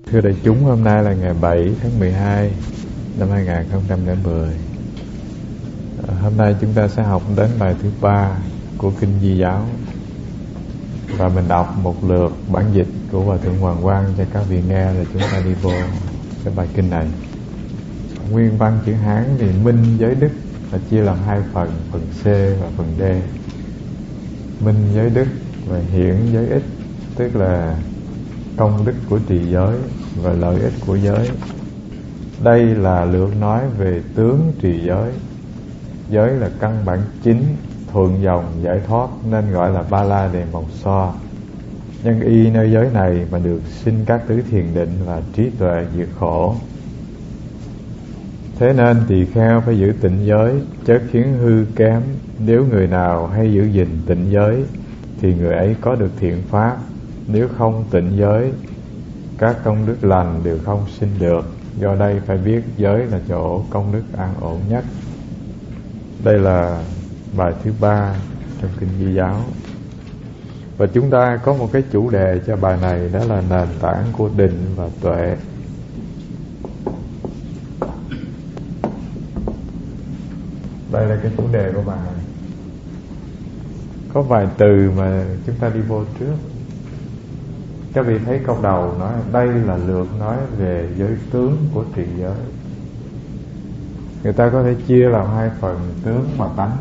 Thưa đại chúng, hôm nay là ngày 7 tháng 12 năm 2010. Hôm nay chúng ta sẽ học đến bài thứ 3 của Kinh Di Giáo. Và mình đọc một lượt bản dịch của Hòa Thượng Hoàng Quang cho các vị nghe, rồi chúng ta đi vô cái bài kinh này. Nguyên văn chữ Hán thì minh giới đức là chia làm hai phần, phần C và phần D. Minh giới đức và hiển giới ích, tức là công đức của trì giới và lợi ích của giới. Đây là lược nói về tướng trì giới. Giới là căn bản chính, thuận dòng giải thoát, nên gọi là Ba La Đề Mộc So. Nhân y nơi giới này mà được sinh các tứ thiền định và trí tuệ diệt khổ. Thế nên tỳ kheo phải giữ tịnh giới, chớ khiến hư kém. Nếu người nào hay giữ gìn tịnh giới thì người ấy có được thiện pháp. Nếu không tịnh giới, các công đức lành đều không sinh được. Do đây phải biết giới là chỗ công đức an ổn nhất. Đây là bài thứ 3 trong Kinh Di Giáo. Và chúng ta có một cái chủ đề cho bài này, đó là nền tảng của định và tuệ. Đây là cái chủ đề của bài này. Có vài từ mà chúng ta đi vô trước. Các vị thấy câu đầu nói đây là lược nói về giới tướng của trì giới. Người ta có thể chia làm hai phần, tướng và tánh.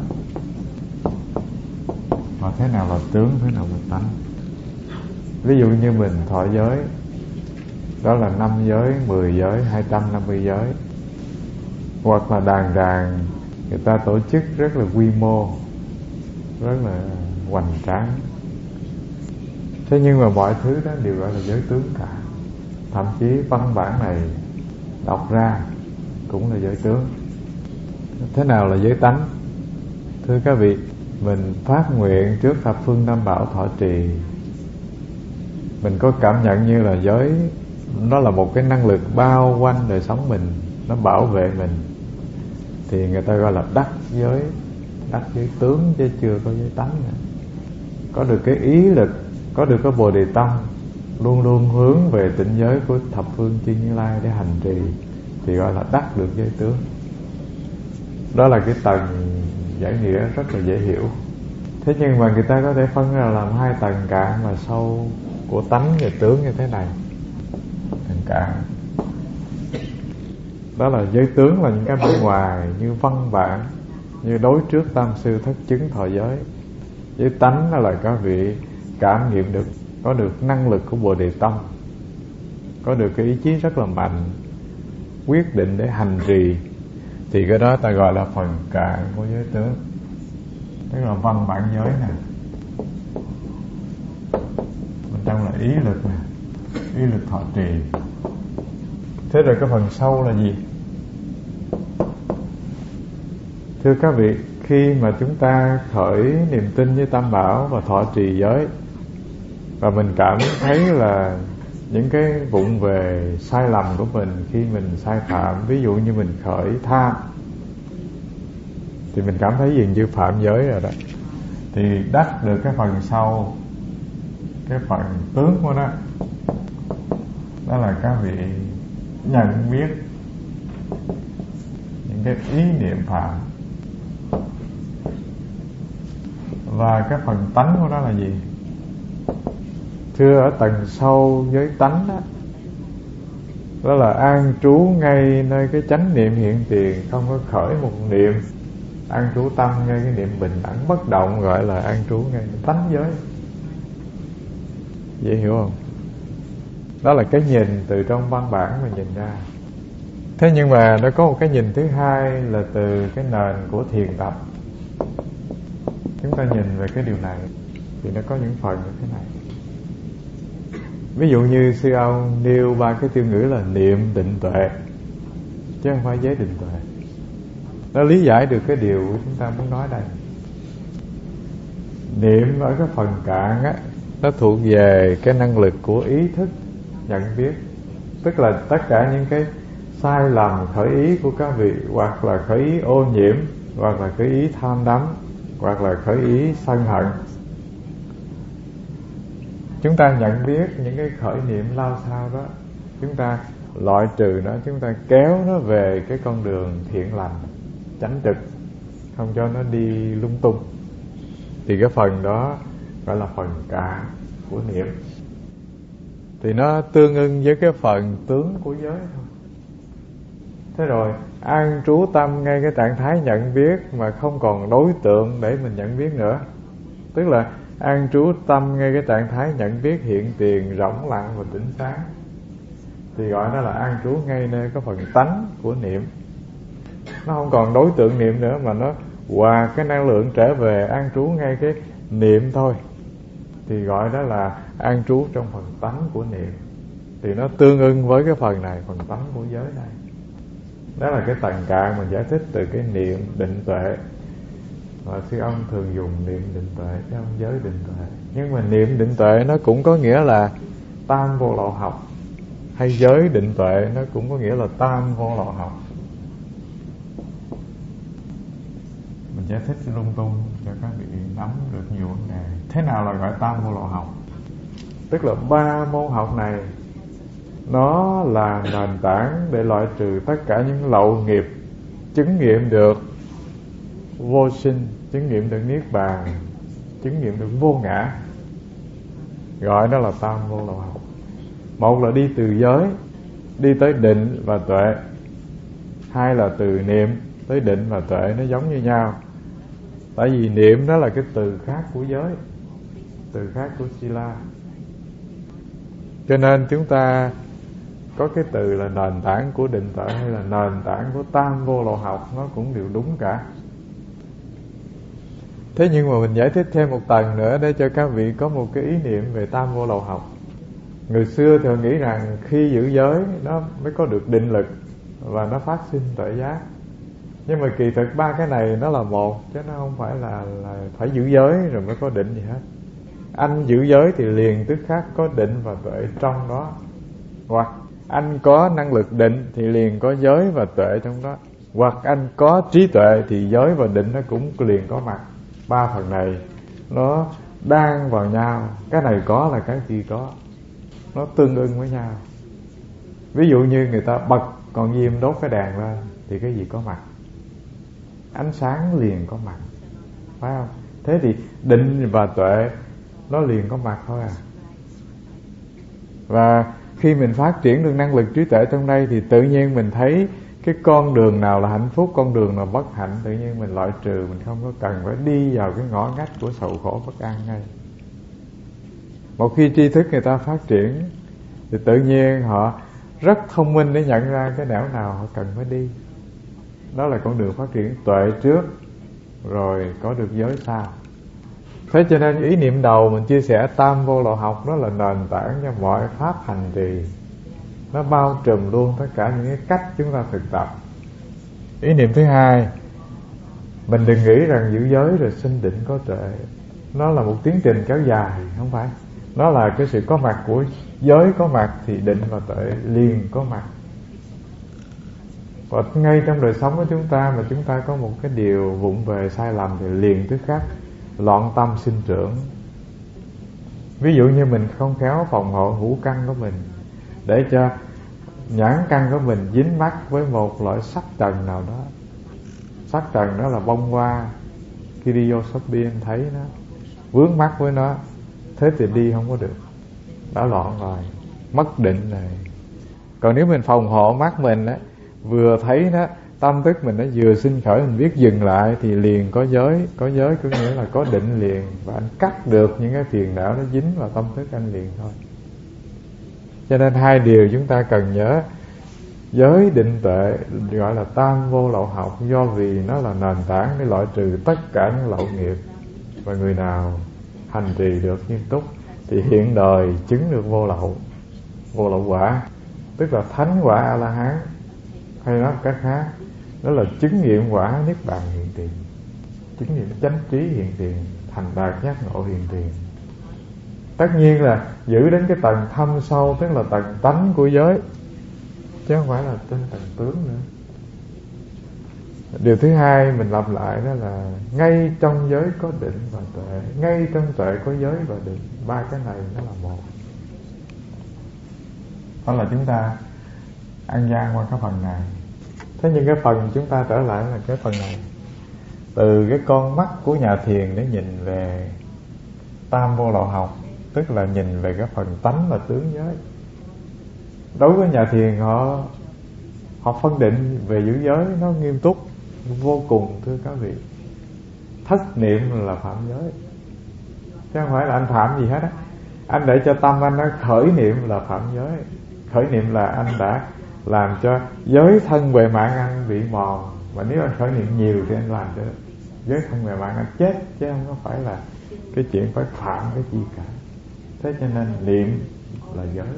Mà thế nào là tướng, thế nào là tánh? Ví dụ như mình thọ giới, đó là 5 giới, 10 giới, 250 giới. Hoặc là đàn người ta tổ chức rất là quy mô, rất là hoành tráng. Thế nhưng mà mọi thứ đó đều gọi là giới tướng cả. Thậm chí văn bản này đọc ra cũng là giới tướng. Thế nào là giới tánh? Thưa các vị, mình phát nguyện trước thập phương tam bảo thọ trì, mình có cảm nhận như là giới nó là một cái năng lực bao quanh đời sống mình, nó bảo vệ mình, thì người ta gọi là đắc giới tướng, chứ chưa có giới tánh nữa. Có được cái ý lực, có được cái bồ đề tâm, luôn luôn hướng về tịnh giới của thập phương chư Như Lai để hành trì, thì gọi là đắc được giới tướng. Đó là cái tầng giải nghĩa rất là dễ hiểu. Thế nhưng mà người ta có thể phân ra làm hai tầng cạn và sâu của tánh và tướng như thế này. Tầng cạn, đó là giới tướng là những cái bên ngoài như văn bản, như đối trước tam sư thất chứng thọ giới. Giới tánh đó là các vị cảm nghiệm được, có được năng lực của bồ đề tâm, có được cái ý chí rất là mạnh, quyết định để hành trì, thì cái đó ta gọi là phần cạn của giới tướng, tức là văn bản giới nè, bên trong là ý lực nè, ý lực thọ trì. Thế rồi cái phần sâu là gì? Thưa các vị, khi mà chúng ta khởi niềm tin với Tam Bảo và thọ trì giới, và mình cảm thấy là những cái vụng về sai lầm của mình khi mình sai phạm, ví dụ như mình khởi tham, thì mình cảm thấy dường như phạm giới rồi đó, thì đắc được cái phần sau, cái phần tướng của nó, đó là các vị nhận biết những cái ý niệm phạm. Và cái phần tánh của nó là gì? Thưa, ở tầng sâu giới tánh đó, đó là an trú ngay nơi cái chánh niệm hiện tiền, không có khởi một niệm, an trú tâm ngay cái niệm bình đẳng bất động, gọi là an trú ngay tánh giới. Dễ hiểu không? Đó là cái nhìn từ trong văn bản mà nhìn ra. Thế nhưng mà nó có một cái nhìn thứ hai là từ cái nền của thiền tập. Chúng ta nhìn về cái điều này thì nó có những phần như thế này. Ví dụ như sư ông nêu 3 cái tiêu ngữ là niệm, định, tuệ, chứ không phải giới định tuệ. Nó lý giải được cái điều chúng ta muốn nói đây. Niệm ở cái phần cạn á, nó thuộc về cái năng lực của ý thức nhận biết, tức là tất cả những cái sai lầm khởi ý của các vị, hoặc là khởi ý ô nhiễm, hoặc là khởi ý tham đắm, hoặc là khởi ý sân hận. Chúng ta nhận biết những cái khởi niệm lao sao đó chúng ta loại trừ nó, chúng ta kéo nó về cái con đường thiện lành, chánh trực, không cho nó đi lung tung. Thì cái phần đó gọi là phần cả của niệm. Thì nó tương ưng với cái phần tướng của giới thôi. Thế rồi an trú tâm ngay cái trạng thái nhận biết mà không còn đối tượng để mình nhận biết nữa. Tức là an trú tâm ngay cái trạng thái nhận biết hiện tiền rỗng lặng và tỉnh sáng, thì gọi nó là an trú ngay nơi cái phần tánh của niệm. Nó không còn đối tượng niệm nữa, mà nó hòa cái năng lượng trở về an trú ngay cái niệm thôi, thì gọi đó là an trú trong phần tánh của niệm. Thì nó tương ưng với cái phần này, phần tánh của giới này. Đó là cái tầng cạn mình giải thích từ cái niệm định tuệ. Và sư ông thường dùng niệm định tuệ chứ không giới định tuệ. Nhưng mà niệm định tuệ nó cũng có nghĩa là tam vô lậu học, hay giới định tuệ nó cũng có nghĩa là tam vô lậu học. Mình giải thích lung tung cho các vị nắm được nhiều vấn đề. Thế nào là gọi tam vô lậu học? Tức là 3 môn học này nó là nền tảng để loại trừ tất cả những lậu nghiệp, chứng nghiệm được vô sinh, chứng nghiệm được niết bàn, chứng nghiệm được vô ngã. Gọi đó là tam vô lậu học. Một là đi từ giới đi tới định và tuệ, hai là từ niệm tới định và tuệ, nó giống như nhau. Tại vì niệm đó là cái từ khác của giới, từ khác của Sila. Cho nên chúng ta có cái từ là nền tảng của định tuệ hay là nền tảng của tam vô lậu học, nó cũng đều đúng cả. Thế nhưng mà mình giải thích thêm một tầng nữa để cho các vị có một cái ý niệm về tam vô lậu học. Người xưa thường nghĩ rằng khi giữ giới nó mới có được định lực và nó phát sinh tuệ giác. Nhưng mà kỳ thực 3 cái này nó là một, chứ nó không phải là phải giữ giới rồi mới có định gì hết. Anh giữ giới thì liền tức khắc có định và tuệ trong đó. Hoặc anh có năng lực định thì liền có giới và tuệ trong đó. Hoặc anh có trí tuệ thì giới và định nó cũng liền có mặt. 3 phần này nó đan vào nhau, cái này có là cái kia có, nó tương ưng với nhau. Ví dụ như người ta bật con diêm đốt cái đèn lên thì cái gì có mặt? Ánh sáng liền có mặt, phải không? Thế thì định và tuệ nó liền có mặt thôi à. Và khi mình phát triển được năng lực trí tuệ trong đây thì tự nhiên mình thấy cái con đường nào là hạnh phúc, con đường nào bất hạnh, tự nhiên mình loại trừ, mình không có cần phải đi vào cái ngõ ngách của sầu khổ bất an ngay. Một khi tri thức người ta phát triển thì tự nhiên họ rất thông minh để nhận ra cái nẻo nào họ cần phải đi. Đó là con đường phát triển tuệ trước, rồi có được giới sau. Thế cho nên ý niệm đầu mình chia sẻ tam vô lậu học, đó là nền tảng cho mọi pháp hành trì. Nó bao trùm luôn tất cả những cái cách chúng ta thực tập. Ý niệm thứ hai, mình đừng nghĩ rằng giữ giới rồi sinh định có tuệ. Nó là một tiến trình kéo dài, không phải. Nó là cái sự có mặt của giới có mặt thì định và tuệ liền có mặt. Và ngay trong đời sống của chúng ta mà chúng ta có một cái điều vụng về sai lầm thì liền tức khắc loạn tâm sinh trưởng. Ví dụ như mình không khéo phòng hộ hữu căn của mình, để cho nhãn căn của mình dính mắc với một loại sắc trần nào đó. Sắc trần đó là bông hoa, khi đi vô shopping thấy nó vướng mắc với nó, thế thì đi không có được, đã loạn rồi, mất định rồi. Còn nếu mình phòng hộ mắt mình á, vừa thấy nó, tâm thức mình nó vừa sinh khởi, mình biết dừng lại thì liền có giới. Có giới có nghĩa là có định liền, và anh cắt được những cái phiền não nó dính vào tâm thức anh liền thôi. Cho nên 2 điều chúng ta cần nhớ. Giới định tuệ gọi là tam vô lậu học, do vì nó là nền tảng để loại trừ tất cả những lậu nghiệp. Và người nào hành trì được nghiêm túc thì hiện đời chứng được vô lậu quả, tức là thánh quả A-la-hán, hay nói cách khác, đó là chứng nghiệm quả niết bàn hiện tiền, chứng nghiệm chánh trí hiện tiền, thành đạt giác ngộ hiện tiền. Tất nhiên là giữ đến cái tầng thâm sâu, tức là tầng tánh của giới, chứ không phải là trên tầng tướng nữa. Điều thứ hai mình lặp lại đó là ngay trong giới có định và tuệ, ngay trong tuệ có giới và định. 3 cái này nó là một. Đó là chúng ta ăn gian qua cái phần này. Thế nhưng cái phần chúng ta trở lại là cái phần này. Từ cái con mắt của nhà thiền để nhìn về tam vô lậu học, tức là nhìn về cái phần tánh và tướng giới. Đối với nhà thiền họ phân định về giữ giới nó nghiêm túc vô cùng, thưa các vị. Thất niệm là phạm giới, chứ không phải là anh phạm gì hết á. Anh để cho tâm anh nó khởi niệm là phạm giới. Khởi niệm là anh đã làm cho giới thân bề mạng anh bị mòn. Và nếu anh khởi niệm nhiều thì anh làm cho giới thân bề mạng anh chết, chứ không có phải là cái chuyện phải phạm cái gì cả. Thế cho nên niệm là giới.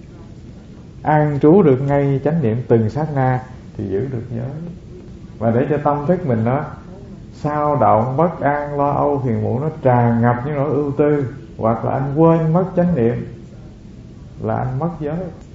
An trú được ngay chánh niệm từng sát na thì giữ được giới. Và để cho tâm thức mình nó sao động, bất an, lo âu, phiền muộn, nó tràn ngập những nỗi ưu tư, hoặc là anh quên mất chánh niệm là anh mất giới.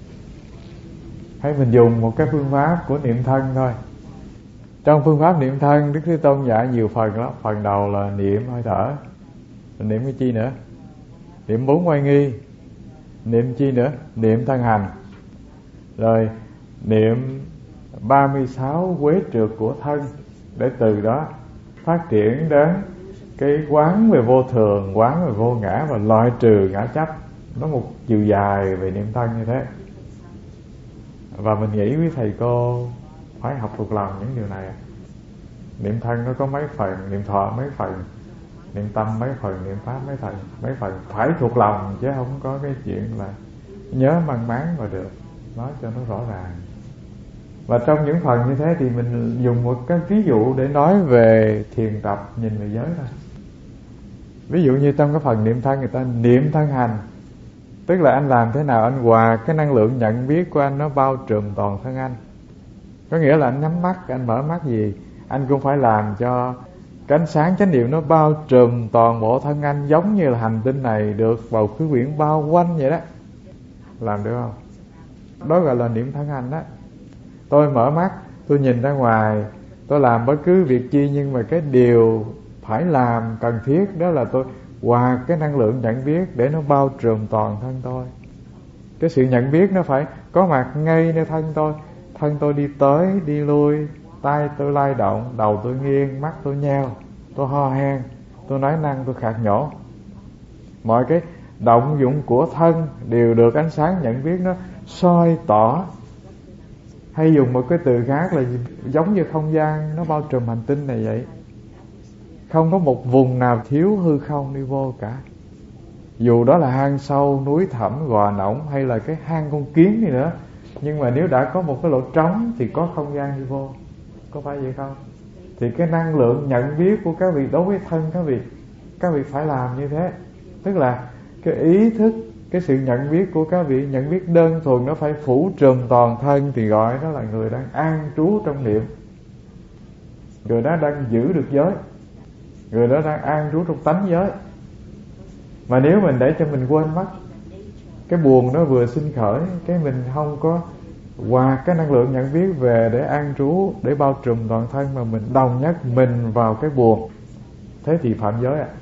Hay mình dùng một cái phương pháp của niệm thân thôi. Trong phương pháp niệm thân, Đức Thế Tôn dạy nhiều phần lắm. Phần đầu là niệm hơi thở. Niệm cái chi nữa? Niệm 4 oai nghi. Niệm chi nữa? Niệm thân hành. Rồi niệm 36 quế trượt của thân, để từ đó phát triển đến cái quán về vô thường, quán về vô ngã và loại trừ ngã chấp. Nó một chiều dài về niệm thân như thế. Và mình nghĩ với thầy cô phải học thuộc lòng những điều này. Niệm thân nó có mấy phần, niệm thọ mấy phần, niệm tâm mấy phần, niệm pháp mấy phần phải thuộc lòng, chứ không có cái chuyện là nhớ mang máng mà được. Nói cho nó rõ ràng. Và trong những phần như thế thì mình dùng một cái ví dụ để nói về thiền tập nhìn về giới thôi. Ví dụ như trong cái phần niệm thân, người ta niệm thân hành, tức là anh làm thế nào anh hòa cái năng lượng nhận biết của anh nó bao trùm toàn thân anh. Có nghĩa là anh nhắm mắt, anh mở mắt gì, anh cũng phải làm cho cái ánh sáng chánh niệm nó bao trùm toàn bộ thân anh, giống như là hành tinh này được bầu khí quyển bao quanh vậy đó. Làm được không? Đó gọi là niệm thân hành đó. Tôi mở mắt, tôi nhìn ra ngoài, tôi làm bất cứ việc chi, nhưng mà cái điều phải làm cần thiết đó là tôi hòa cái năng lượng nhận biết để nó bao trùm toàn thân tôi. Cái sự nhận biết nó phải có mặt ngay nơi thân tôi. Thân tôi đi tới, đi lui, tay tôi lay động, đầu tôi nghiêng, mắt tôi nheo, tôi ho hen, tôi nói năng, tôi khạc nhổ. Mọi cái động dụng của thân đều được ánh sáng nhận biết nó soi tỏ. Hay dùng một cái từ khác là giống như không gian nó bao trùm hành tinh này vậy. Không có một vùng nào thiếu hư không đi vô cả. Dù đó là hang sâu, núi thẳm, gò nõng, hay là cái hang con kiến đi nữa, nhưng mà nếu đã có một cái lỗ trống thì có không gian đi vô. Có phải vậy không? Thì cái năng lượng nhận biết của các vị đối với thân các vị phải làm như thế. Tức là cái ý thức, cái sự nhận biết của các vị, nhận biết đơn thuần nó phải phủ trùm toàn thân, thì gọi đó là người đang an trú trong niệm. Người đó đang giữ được giới, người đó đang an trú trong tánh giới. Mà nếu mình để cho mình quên mất, cái buồn nó vừa sinh khởi, cái mình không có hòa cái năng lượng nhận biết về để an trú, để bao trùm toàn thân, mà mình đồng nhất mình vào cái buồn, thế thì phạm giới ạ.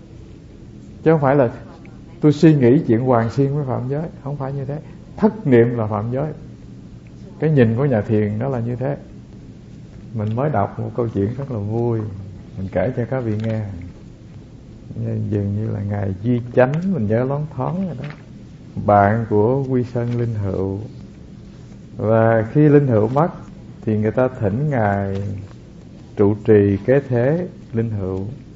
Chứ không phải là tôi suy nghĩ chuyện hoàng xiên mới phạm giới. Không phải như thế. Thất niệm là phạm giới. Cái nhìn của nhà thiền nó là như thế. Mình mới đọc một câu chuyện rất là vui, mình kể cho các vị nghe. Dường như là ngài Duy Chánh, mình nhớ loáng thoáng rồi đó, bạn của Quy Sơn Linh Hữu. Và khi Linh Hữu mất thì người ta thỉnh ngài trụ trì kế thế Linh Hữu.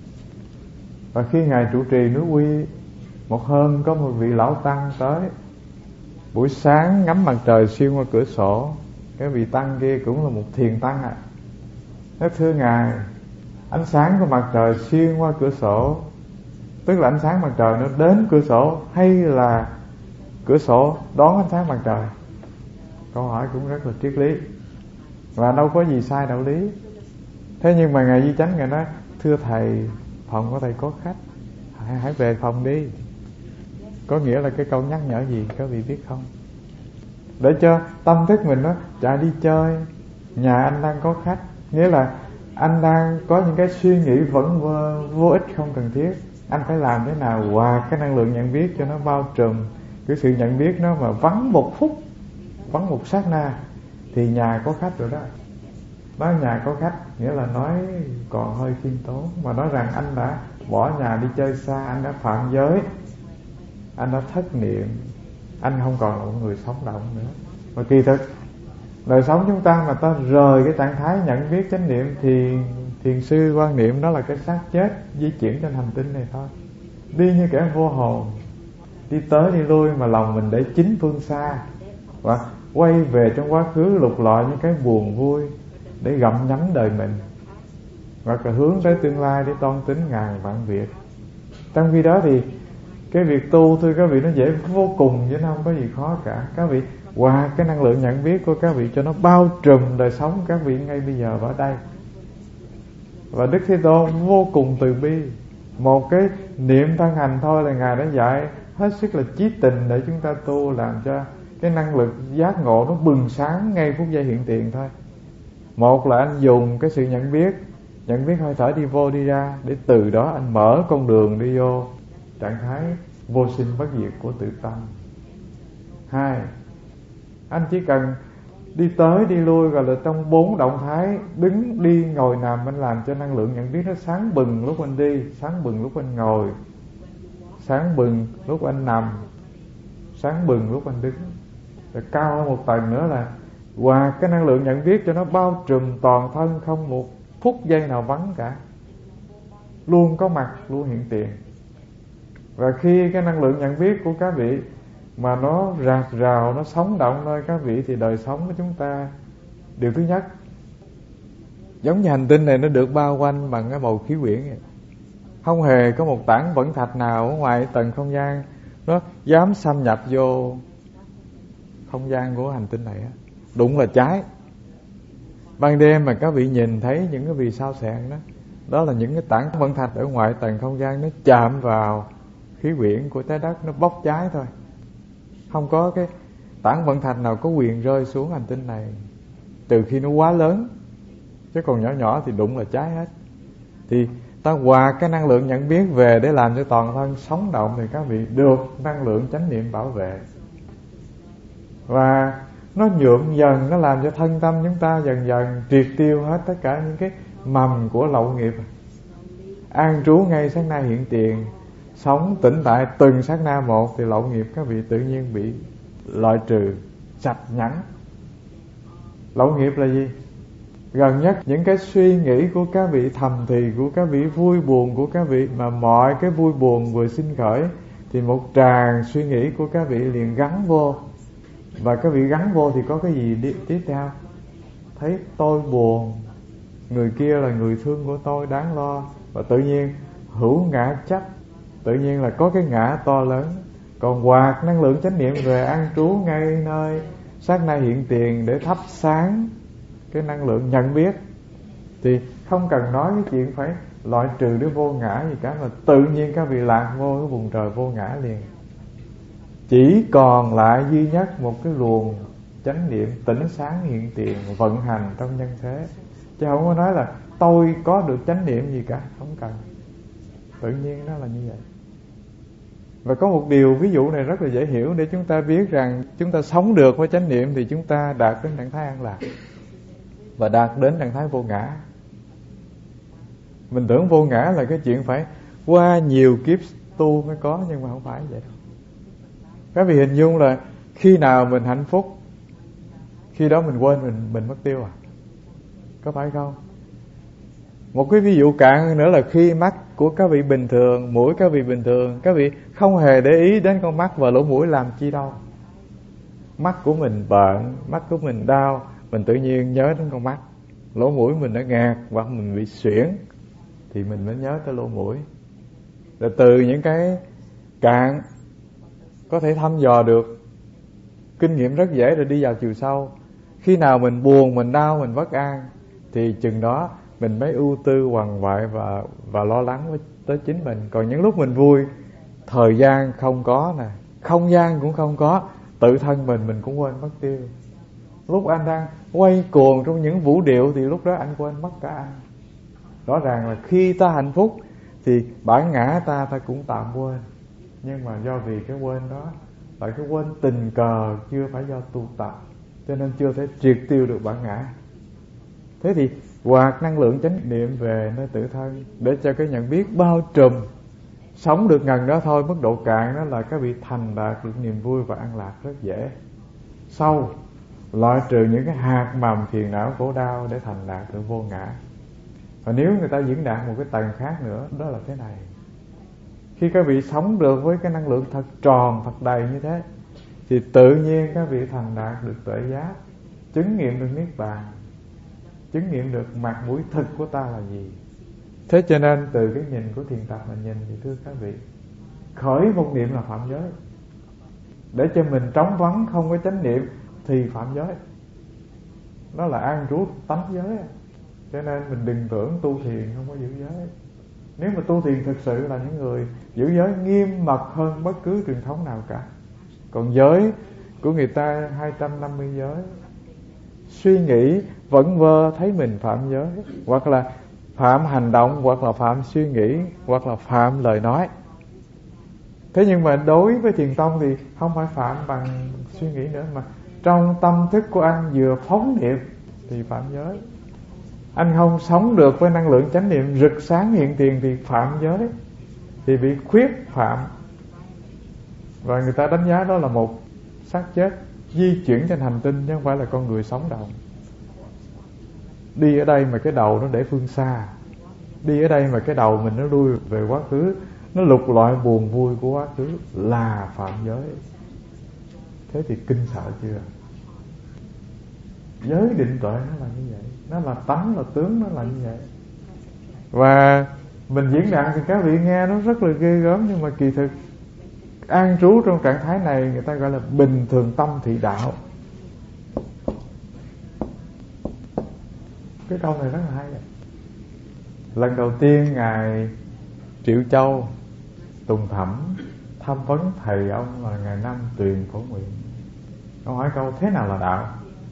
Và khi ngài trụ trì núi Quy, một hôm có một vị lão tăng tới. Buổi sáng ngắm mặt trời xuyên qua cửa sổ. Cái vị tăng kia cũng là một thiền tăng ạ. Nói thưa ngài, ánh sáng của mặt trời xuyên qua cửa sổ, tức là ánh sáng mặt trời nó đến cửa sổ, hay là cửa sổ đón ánh sáng mặt trời? Câu hỏi cũng rất là triết lý, và đâu có gì sai đạo lý. Thế nhưng mà ngài Duy Chánh ngài nói, thưa thầy, phòng của thầy có khách, hãy về phòng đi. Có nghĩa là cái câu nhắc nhở gì các vị biết không? Để cho tâm thức mình nó chạy đi chơi. Nhà anh đang có khách, nghĩa là anh đang có những cái suy nghĩ vẫn vô ích, không cần thiết. Anh phải làm thế nào hòa cái năng lượng nhận biết cho nó bao trùm. Cái sự nhận biết nó mà vắng một phút vắng một sát na thì nhà có khách rồi đó. Nói nhà có khách nghĩa là nói còn hơi khiêm tốn, mà nói rằng anh đã bỏ nhà đi chơi xa, anh đã phạm giới, anh đã thất niệm, anh không còn là một người sống động nữa. Mà kỳ thực đời sống chúng ta mà ta rời cái trạng thái nhận biết chánh niệm thì thiền sư quan niệm đó là cái xác chết di chuyển trên hành tinh này thôi, đi như kẻ vô hồn, đi tới đi lui mà lòng mình để chính phương xa, và quay về trong quá khứ lục lọi những cái buồn vui để gặm nhấm đời mình, hoặc là hướng tới tương lai để toan tính ngàn vạn việc. Trong khi đó thì cái việc tu, thưa các vị, nó dễ vô cùng chứ nó không có gì khó cả. Các vị hòa cái năng lượng nhận biết của các vị cho nó bao trùm đời sống các vị ngay bây giờ và ở đây. Và Đức Thế Tôn vô cùng từ bi, một cái niệm thân hành thôi là Ngài đã dạy hết sức là chí tình để chúng ta tu, làm cho cái năng lực giác ngộ nó bừng sáng ngay phút giây hiện tiền thôi. Một là anh dùng cái sự nhận biết hơi thở đi vô đi ra, để từ đó anh mở con đường đi vô trạng thái vô sinh bất diệt của tự tâm. Hai, anh chỉ cần đi tới đi lui, gọi là trong 4 động thái, đứng đi ngồi nằm, anh làm cho năng lượng nhận biết nó sáng bừng lúc anh đi, sáng bừng lúc anh ngồi, sáng bừng lúc anh nằm, sáng bừng lúc anh đứng. Rồi cao hơn một tầng nữa là hòa cái năng lượng nhận biết cho nó bao trùm toàn thân, không một phút giây nào vắng cả, luôn có mặt, luôn hiện tiền. Và khi cái năng lượng nhận biết của các vị mà nó rạc rào, nó sống động nơi các vị, thì đời sống của chúng ta, điều thứ nhất, giống như hành tinh này nó được bao quanh bằng cái bầu khí quyển vậy. Không hề có một tảng vẫn thạch nào ở ngoài tầng không gian nó dám xâm nhập vô không gian của hành tinh này á. Đụng là cháy. Ban đêm mà các vị nhìn thấy những cái vì sao xẹn đó, đó là những cái tảng vẫn thạch ở ngoài tầng không gian, nó chạm vào khí quyển của trái đất, nó bốc cháy thôi. Không có cái tảng vận thạch nào có quyền rơi xuống hành tinh này, trừ khi nó quá lớn, chứ còn nhỏ nhỏ thì đụng là cháy hết. Thì ta hòa cái năng lượng nhận biết về để làm cho toàn thân sống động, thì các vị được năng lượng chánh niệm bảo vệ. Và nó nhuộm dần, nó làm cho thân tâm chúng ta dần dần triệt tiêu hết tất cả những cái mầm của lậu nghiệp, an trú ngay sát na hiện tiền, sống tĩnh tại từng sát na một, thì lậu nghiệp các vị tự nhiên bị loại trừ sạch nhẵn. Lậu nghiệp là gì? Gần nhất những cái suy nghĩ của các vị thầm thì, của các vị vui buồn của các vị, mà mọi cái vui buồn vừa sinh khởi thì một tràng suy nghĩ của các vị liền gắn vô. Và các vị gắn vô thì có cái gì tiếp theo? Thấy tôi buồn, người kia là người thương của tôi, đáng lo. Và tự nhiên hữu ngã chấp, tự nhiên là có cái ngã to lớn. Còn hoạt năng lượng chánh niệm về an trú ngay nơi sát na hiện tiền để thắp sáng cái năng lượng nhận biết, thì không cần nói cái chuyện phải loại trừ đứa vô ngã gì cả, mà tự nhiên các vị lạc vô cái vùng trời vô ngã liền. Chỉ còn lại duy nhất một cái luồng chánh niệm tỉnh sáng hiện tiền vận hành trong nhân thế, chứ không có nói là tôi có được chánh niệm gì cả, không cần. Tự nhiên nó là như vậy. Và có một điều ví dụ này rất là dễ hiểu để chúng ta biết rằng chúng ta sống được với chánh niệm thì chúng ta đạt đến trạng thái an lạc và đạt đến trạng thái vô ngã. Mình tưởng vô ngã là cái chuyện phải qua nhiều kiếp tu mới có, nhưng mà không phải vậy đâu. Các vị hình dung là khi nào mình hạnh phúc, khi đó mình quên mình mất tiêu à? Có phải không? Một cái ví dụ cạn hơn nữa là khi mắt của các vị bình thường, mũi các vị bình thường, các vị không hề để ý đến con mắt và lỗ mũi làm chi đâu. Mắt của mình bệnh, mắt của mình đau, mình tự nhiên nhớ đến con mắt. Lỗ mũi mình đã ngạt hoặc mình bị suyễn thì mình mới nhớ tới lỗ mũi. Rồi từ những cái cạn có thể thăm dò được, kinh nghiệm rất dễ rồi đi vào chiều sâu. Khi nào mình buồn, mình đau, mình bất an thì chừng đó mình mới ưu tư quằn quại và lo lắng tới chính mình. Còn những lúc mình vui, thời gian không có nè, không gian cũng không có, tự thân mình cũng quên mất tiêu. Lúc anh đang quay cuồng trong những vũ điệu thì lúc đó anh quên mất cả anh. Rõ ràng là khi ta hạnh phúc thì bản ngã ta cũng tạm quên. Nhưng mà do vì cái quên đó là cái quên tình cờ, chưa phải do tu tập. cho nên chưa thể triệt tiêu được bản ngã. Thế thì hoạt năng lượng chánh niệm về nơi tự thân để cho cái nhận biết bao trùm, sống được ngần đó thôi. Mức độ cạn đó là các vị thành đạt được niềm vui và an lạc rất dễ. Sâu loại trừ những cái hạt mầm phiền não khổ đau để thành đạt được vô ngã. Và nếu người ta diễn đạt một cái tầng khác nữa, đó là thế này: khi các vị sống được với cái năng lượng thật tròn, thật đầy như thế, thì tự nhiên các vị thành đạt được tuệ giác, chứng nghiệm được niết bàn, chứng nghiệm được mặt mũi thực của ta là gì. Thế cho nên từ cái nhìn của thiền tập mà nhìn thì thưa các vị, khởi một niệm là phạm giới. Để cho mình trống vắng không có chánh niệm thì phạm giới. Đó là an trú tánh giới. Cho nên mình đừng tưởng tu thiền không có giữ giới. Nếu mà tu thiền thực sự là những người giữ giới nghiêm mật hơn bất cứ truyền thống nào cả. Còn giới của người ta 250 giới, suy nghĩ vẩn vơ thấy mình phạm giới, hoặc là phạm hành động, hoặc là phạm suy nghĩ, hoặc là phạm lời nói. Thế nhưng mà đối với thiền tông thì không phải phạm bằng suy nghĩ nữa, mà trong tâm thức của anh vừa phóng niệm thì phạm giới. Anh không sống được với năng lượng chánh niệm rực sáng hiện tiền thì phạm giới, thì bị khuyết phạm. Và người ta đánh giá đó là một xác chết di chuyển trên hành tinh, chứ không phải là con người sống động. Đi ở đây mà cái đầu nó để phương xa, đi ở đây mà cái đầu mình nó lui về quá khứ, nó lục loại buồn vui của quá khứ là phạm giới. Thế thì kinh sợ chưa? Giới định tuệ nó là như vậy, nó là tánh, là tướng, nó là như vậy. Và mình diễn đạt thì các vị nghe nó rất là ghê gớm, nhưng mà kỳ thực an trú trong trạng thái này người ta gọi là bình thường tâm thị đạo. Cái câu này rất là hay. Lần đầu tiên Ngài Triệu Châu Tùng Thẩm tham vấn thầy ông là Ngài Nam Tuyền Phổ Nguyện. Ông hỏi câu thế nào là đạo?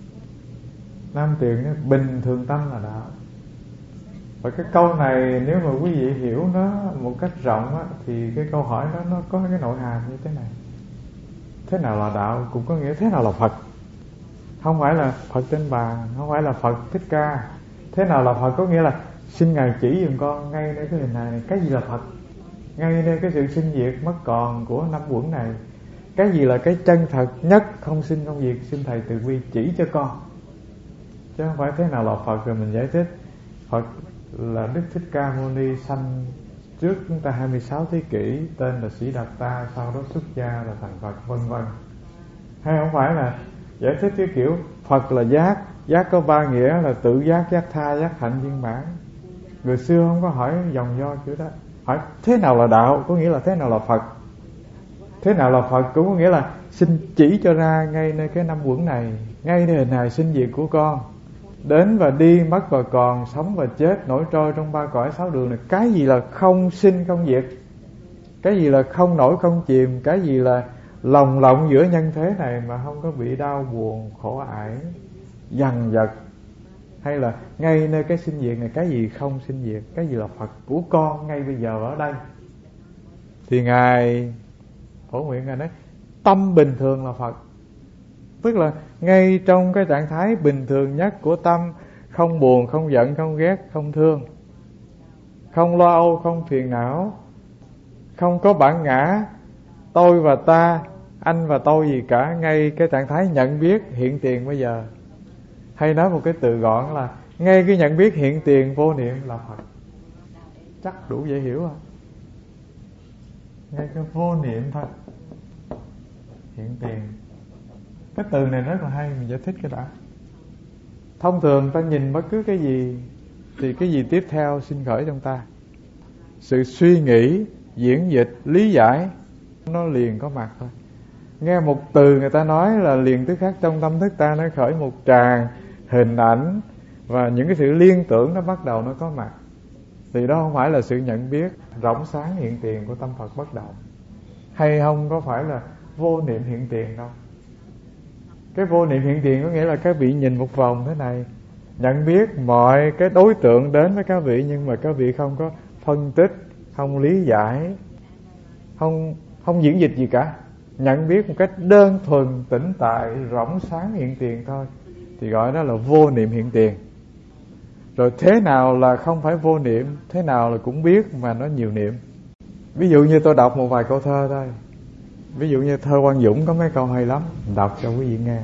Nam Tuyền nói bình thường tâm là đạo. Và cái câu này nếu mà quý vị hiểu nó một cách rộng á, thì cái câu hỏi đó nó có cái nội hàm như thế này: thế nào là đạo cũng có nghĩa thế nào là Phật. Không phải là Phật trên bàn, không phải là Phật Thích Ca. Thế nào là Phật có nghĩa là xin Ngài chỉ giùm con ngay nơi cái hình này, cái gì là Phật, ngay nơi cái sự sinh diệt mất còn của năm uẩn này. Cái gì là cái chân thật nhất, không sinh không diệt, xin Thầy từ bi chỉ cho con. Chứ không phải thế nào là Phật rồi mình giải thích. Phật là Đức Thích Ca Mâu Ni, sanh trước chúng ta 26 thế kỷ, tên là Sĩ Đạt Ta, sau đó xuất gia là thành Phật, vân vân. Hay không phải là giải thích cái kiểu Phật là giác, giác có ba nghĩa là tự giác, giác tha, giác hạnh viên mãn. Người xưa không có hỏi dòng do kiểu đó. Hỏi thế nào là đạo có nghĩa là thế nào là Phật. Thế nào là Phật cũng có nghĩa là xin chỉ cho ra ngay nơi cái năm uẩn này, ngay nơi hình hài sinh diệt của con. Đến và đi, mất và còn, sống và chết, nổi trôi trong ba cõi sáu đường này. Cái gì là không sinh không diệt, cái gì là không nổi không chìm, cái gì là lồng lộng giữa nhân thế này mà không có bị đau buồn, khổ ải, dằn vặt. Hay là ngay nơi cái sinh diệt này, cái gì không sinh diệt, cái gì là Phật của con ngay bây giờ ở đây. Thì Ngài Phổ Nguyện Ngài nói tâm bình thường là Phật. Tức là ngay trong cái trạng thái bình thường nhất của tâm, không buồn, không giận, không ghét, không thương, không lo âu, không phiền não, không có bản ngã tôi và ta, anh và tôi gì cả. Ngay cái trạng thái nhận biết hiện tiền bây giờ, hay nói một cái từ gọn là ngay cái nhận biết hiện tiền vô niệm là Phật. Chắc đủ dễ hiểu không? Ngay cái vô niệm thôi, hiện tiền. Cái từ này rất là hay, mình giải thích cái đã. Thông thường ta nhìn bất cứ cái gì thì cái gì tiếp theo sinh khởi trong ta? Sự suy nghĩ, diễn dịch, lý giải, nó liền có mặt thôi. Nghe một từ người ta nói là liền tức khắc trong tâm thức ta nó khởi một tràng hình ảnh, và những cái sự liên tưởng nó bắt đầu nó có mặt. Thì đó không phải là sự nhận biết rộng sáng hiện tiền của tâm Phật bất động, hay không có phải là vô niệm hiện tiền đâu. Cái vô niệm hiện tiền có nghĩa là các vị nhìn một vòng thế này, nhận biết mọi cái đối tượng đến với các vị, nhưng mà các vị không có phân tích, không lý giải, không diễn dịch gì cả. nhận biết một cách đơn thuần, tĩnh tại, rỗng sáng hiện tiền thôi, thì gọi đó là vô niệm hiện tiền. Rồi thế nào là không phải vô niệm, thế nào là cũng biết mà nó nhiều niệm. Ví dụ như tôi đọc một vài câu thơ thôi. Ví dụ như thơ Quang Dũng có mấy câu hay lắm, đọc cho quý vị nghe.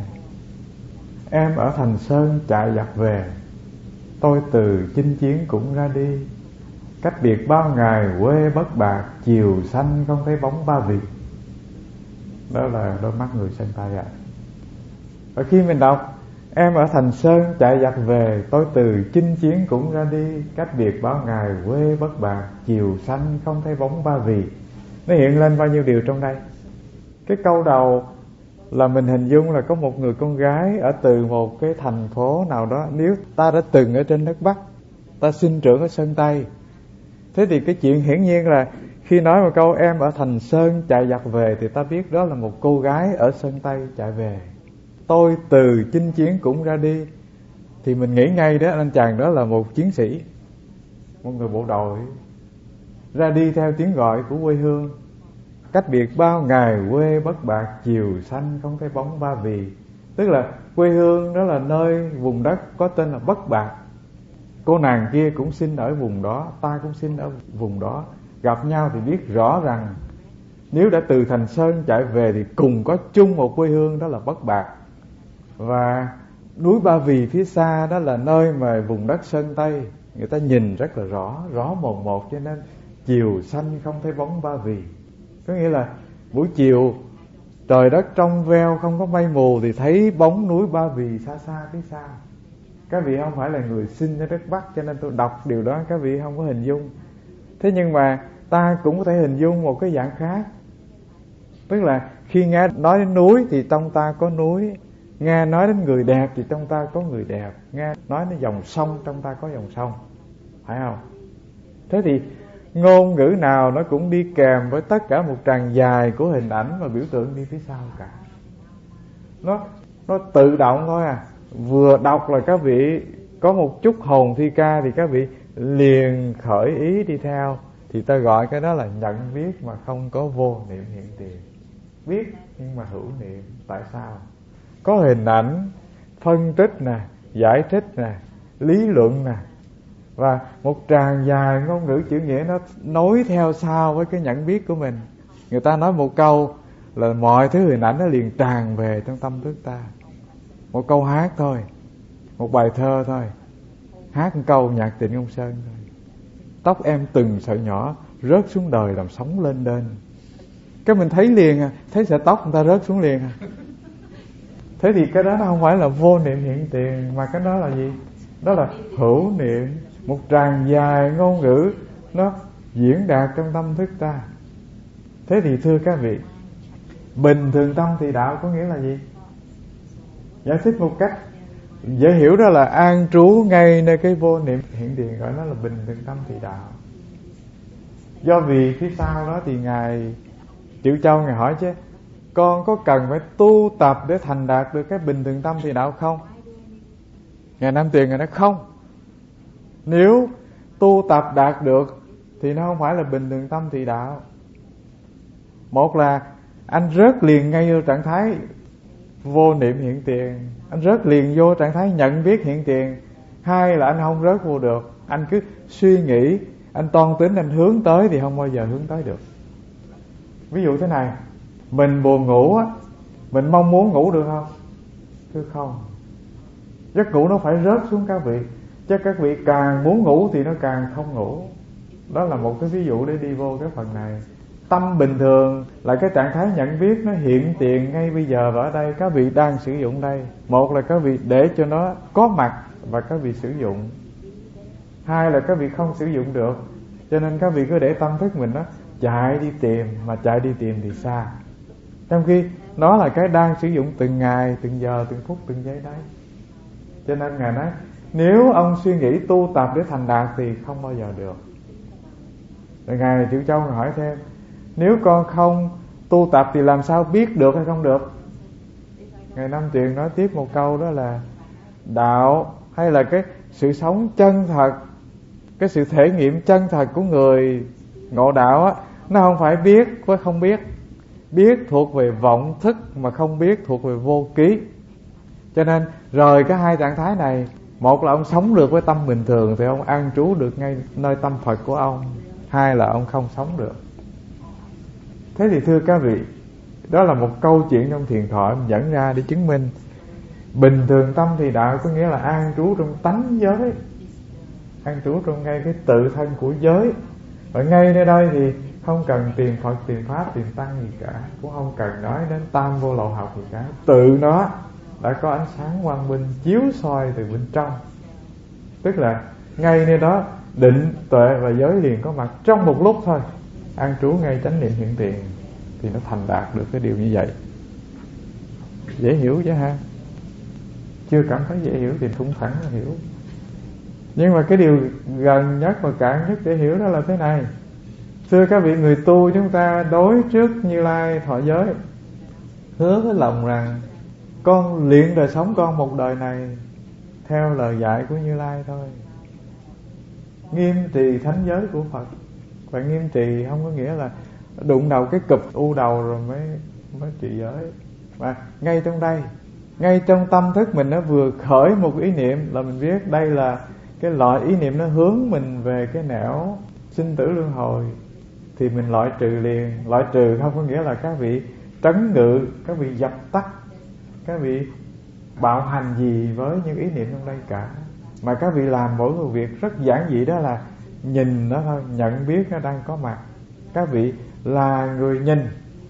Em ở Thành Sơn chạy giặc về, tôi từ chinh chiến cũng ra đi. Cách biệt bao ngày quê bất bạc, chiều xanh không thấy bóng ba vì. Đó là đôi mắt người sơn Tây ạ. Và khi mình đọc em ở Thành Sơn chạy giặc về, tôi từ chinh chiến cũng ra đi. Cách biệt bao ngày quê bất bạc, chiều xanh không thấy bóng ba vì. Nó hiện lên bao nhiêu điều trong đây. Cái câu đầu là mình hình dung là có một người con gái ở từ một cái thành phố nào đó. Nếu ta đã từng ở trên đất Bắc, ta sinh trưởng ở Sơn Tây, thế thì cái chuyện hiển nhiên là khi nói một câu em ở Thành Sơn chạy giặc về, thì ta biết đó là một cô gái ở Sơn Tây chạy về. Tôi từ chinh chiến cũng ra đi, thì mình nghĩ ngay đó anh chàng đó là một chiến sĩ, một người bộ đội ra đi theo tiếng gọi của quê hương. Cách biệt bao ngày quê bất bạc, chiều xanh không thấy bóng ba vì. Tức là quê hương đó là nơi vùng đất có tên là Bất Bạc. Cô nàng kia cũng sinh ở vùng đó, ta cũng sinh ở vùng đó. Gặp nhau thì biết rõ rằng nếu đã từ Thành Sơn chạy về thì cùng có chung một quê hương, đó là Bất Bạc. Và núi Ba Vì phía xa đó là nơi mà vùng đất Sơn Tây người ta nhìn rất là rõ mồn một, cho nên chiều xanh không thấy bóng ba vì. Có nghĩa là buổi chiều trời đất trong veo, không có mây mù, thì thấy bóng núi Ba Vì xa xa phía sau. Các vị không phải là người sinh ở đất Bắc, cho nên tôi đọc điều đó các vị không có hình dung. Thế nhưng mà ta cũng có thể hình dung một cái dạng khác. Tức là khi nghe nói đến núi thì trong ta có núi, nghe nói đến người đẹp thì trong ta có người đẹp, nghe nói đến dòng sông trong ta có dòng sông, phải không? Thế thì ngôn ngữ nào nó cũng đi kèm với tất cả một tràng dài của hình ảnh và biểu tượng đi phía sau cả. Nó tự động thôi à. Vừa đọc là các vị có một chút hồn thi ca thì các vị liền khởi ý đi theo. Thì ta gọi cái đó là nhận biết mà không có vô niệm hiện tiền. Biết nhưng mà hữu niệm. Tại sao? Có hình ảnh, phân tích nè, giải thích nè, lý luận nè, và một tràng dài ngôn ngữ chữ nghĩa nó nối theo sau với cái nhận biết của mình. Người ta nói một câu là mọi thứ hình ảnh nó liền tràn về trong tâm thức ta. Một câu hát thôi, một bài thơ thôi, hát một câu nhạc Trịnh Công Sơn thôi. Tóc em từng sợi nhỏ rớt xuống đời làm sóng lên đên. Cái mình thấy liền à, thấy sợi tóc người ta rớt xuống liền à. Thế thì cái đó nó không phải là vô niệm hiện tiền, mà cái đó là gì? Đó là hữu niệm. Một tràng dài ngôn ngữ nó diễn đạt trong tâm thức ta. Thế thì thưa các vị, bình thường tâm thì đạo có nghĩa là gì? Giải thích một cách dễ hiểu đó là an trú ngay nơi cái vô niệm hiện tiền, gọi nó là bình thường tâm thì đạo. Do vì phía sau đó thì Ngài Triệu Châu Ngài hỏi chứ, con có cần phải tu tập để thành đạt được cái bình thường tâm thì đạo không? Ngài Nam Tuyền Ngài nói không. Nếu tu tập đạt được thì nó không phải là bình thường tâm thì đạo. Một là anh rớt liền ngay vô trạng thái vô niệm hiện tiền, anh rớt liền vô trạng thái nhận biết hiện tiền. Hai là anh không rớt vô được, anh cứ suy nghĩ, anh toan tính, anh hướng tới thì không bao giờ hướng tới được. Ví dụ thế này, mình buồn ngủ á, mình mong muốn ngủ được không? Chứ không. Giấc ngủ nó phải rớt xuống các vị, chứ các vị càng muốn ngủ thì nó càng không ngủ. Đó là một cái ví dụ để đi vô cái phần này. Tâm bình thường là cái trạng thái nhận biết nó hiện tiền ngay bây giờ và ở đây các vị đang sử dụng đây. Một là các vị để cho nó có mặt và các vị sử dụng. Hai là các vị không sử dụng được, cho nên các vị cứ để tâm thức mình nó chạy đi tìm, mà chạy đi tìm thì xa. Trong khi nó là cái đang sử dụng từng ngày, từng giờ, từng phút, từng giây đấy. Cho nên Ngài nói nếu ông suy nghĩ tu tập để thành đạt thì không bao giờ được. Rồi Ngài Triệu Châu hỏi thêm, nếu con không tu tập thì làm sao biết được hay không được? Ngài Nam Tuyền nói tiếp một câu, đó là đạo hay là cái sự sống chân thật, cái sự thể nghiệm chân thật của người ngộ đạo á, nó không phải biết với không biết, biết thuộc về vọng thức mà không biết thuộc về vô ký. Cho nên rời cái hai trạng thái này, một là ông sống được với tâm bình thường thì ông an trú được ngay nơi tâm Phật của ông, hai là ông không sống được. Thế thì thưa các vị, đó là một câu chuyện trong thiền thoại mình dẫn ra để chứng minh bình thường tâm thì đạo có nghĩa là an trú trong tánh giới, an trú trong ngay cái tự thân của giới. Ở ngay nơi đây thì không cần tìm Phật, tìm Pháp, tìm Tăng gì cả, cũng không cần nói đến tam vô lậu học gì cả. Tự nó đã có ánh sáng quang minh chiếu soi từ bên trong. Tức là ngay nơi đó định, tuệ và giới liền có mặt trong một lúc thôi. An trú ngay chánh niệm hiện tiền thì nó thành đạt được cái điều như vậy. Dễ hiểu chứ ha? Chưa cảm thấy dễ hiểu thì thủng thẳng là hiểu. Nhưng mà cái điều gần nhất và cạn nhất để hiểu đó là thế này. Thưa các vị, người tu chúng ta đối trước Như Lai thọ giới, hứa với lòng rằng con luyện đời sống con một đời này theo lời dạy của Như Lai thôi, nghiêm trì thánh giới của Phật. Và nghiêm trì không có nghĩa là đụng đầu cái cụp u đầu rồi mới trì giới. Và ngay trong đây, ngay trong tâm thức mình nó vừa khởi một ý niệm là mình biết đây là cái loại ý niệm nó hướng mình về cái nẻo sinh tử luân hồi, thì mình loại trừ liền. Loại trừ không có nghĩa là các vị trấn ngự, các vị dập tắt, các vị bạo hành gì với những ý niệm trong đây cả. Mà các vị làm mỗi một việc rất giản dị, đó là nhìn nó thôi, nhận biết nó đang có mặt. Các vị là người nhìn.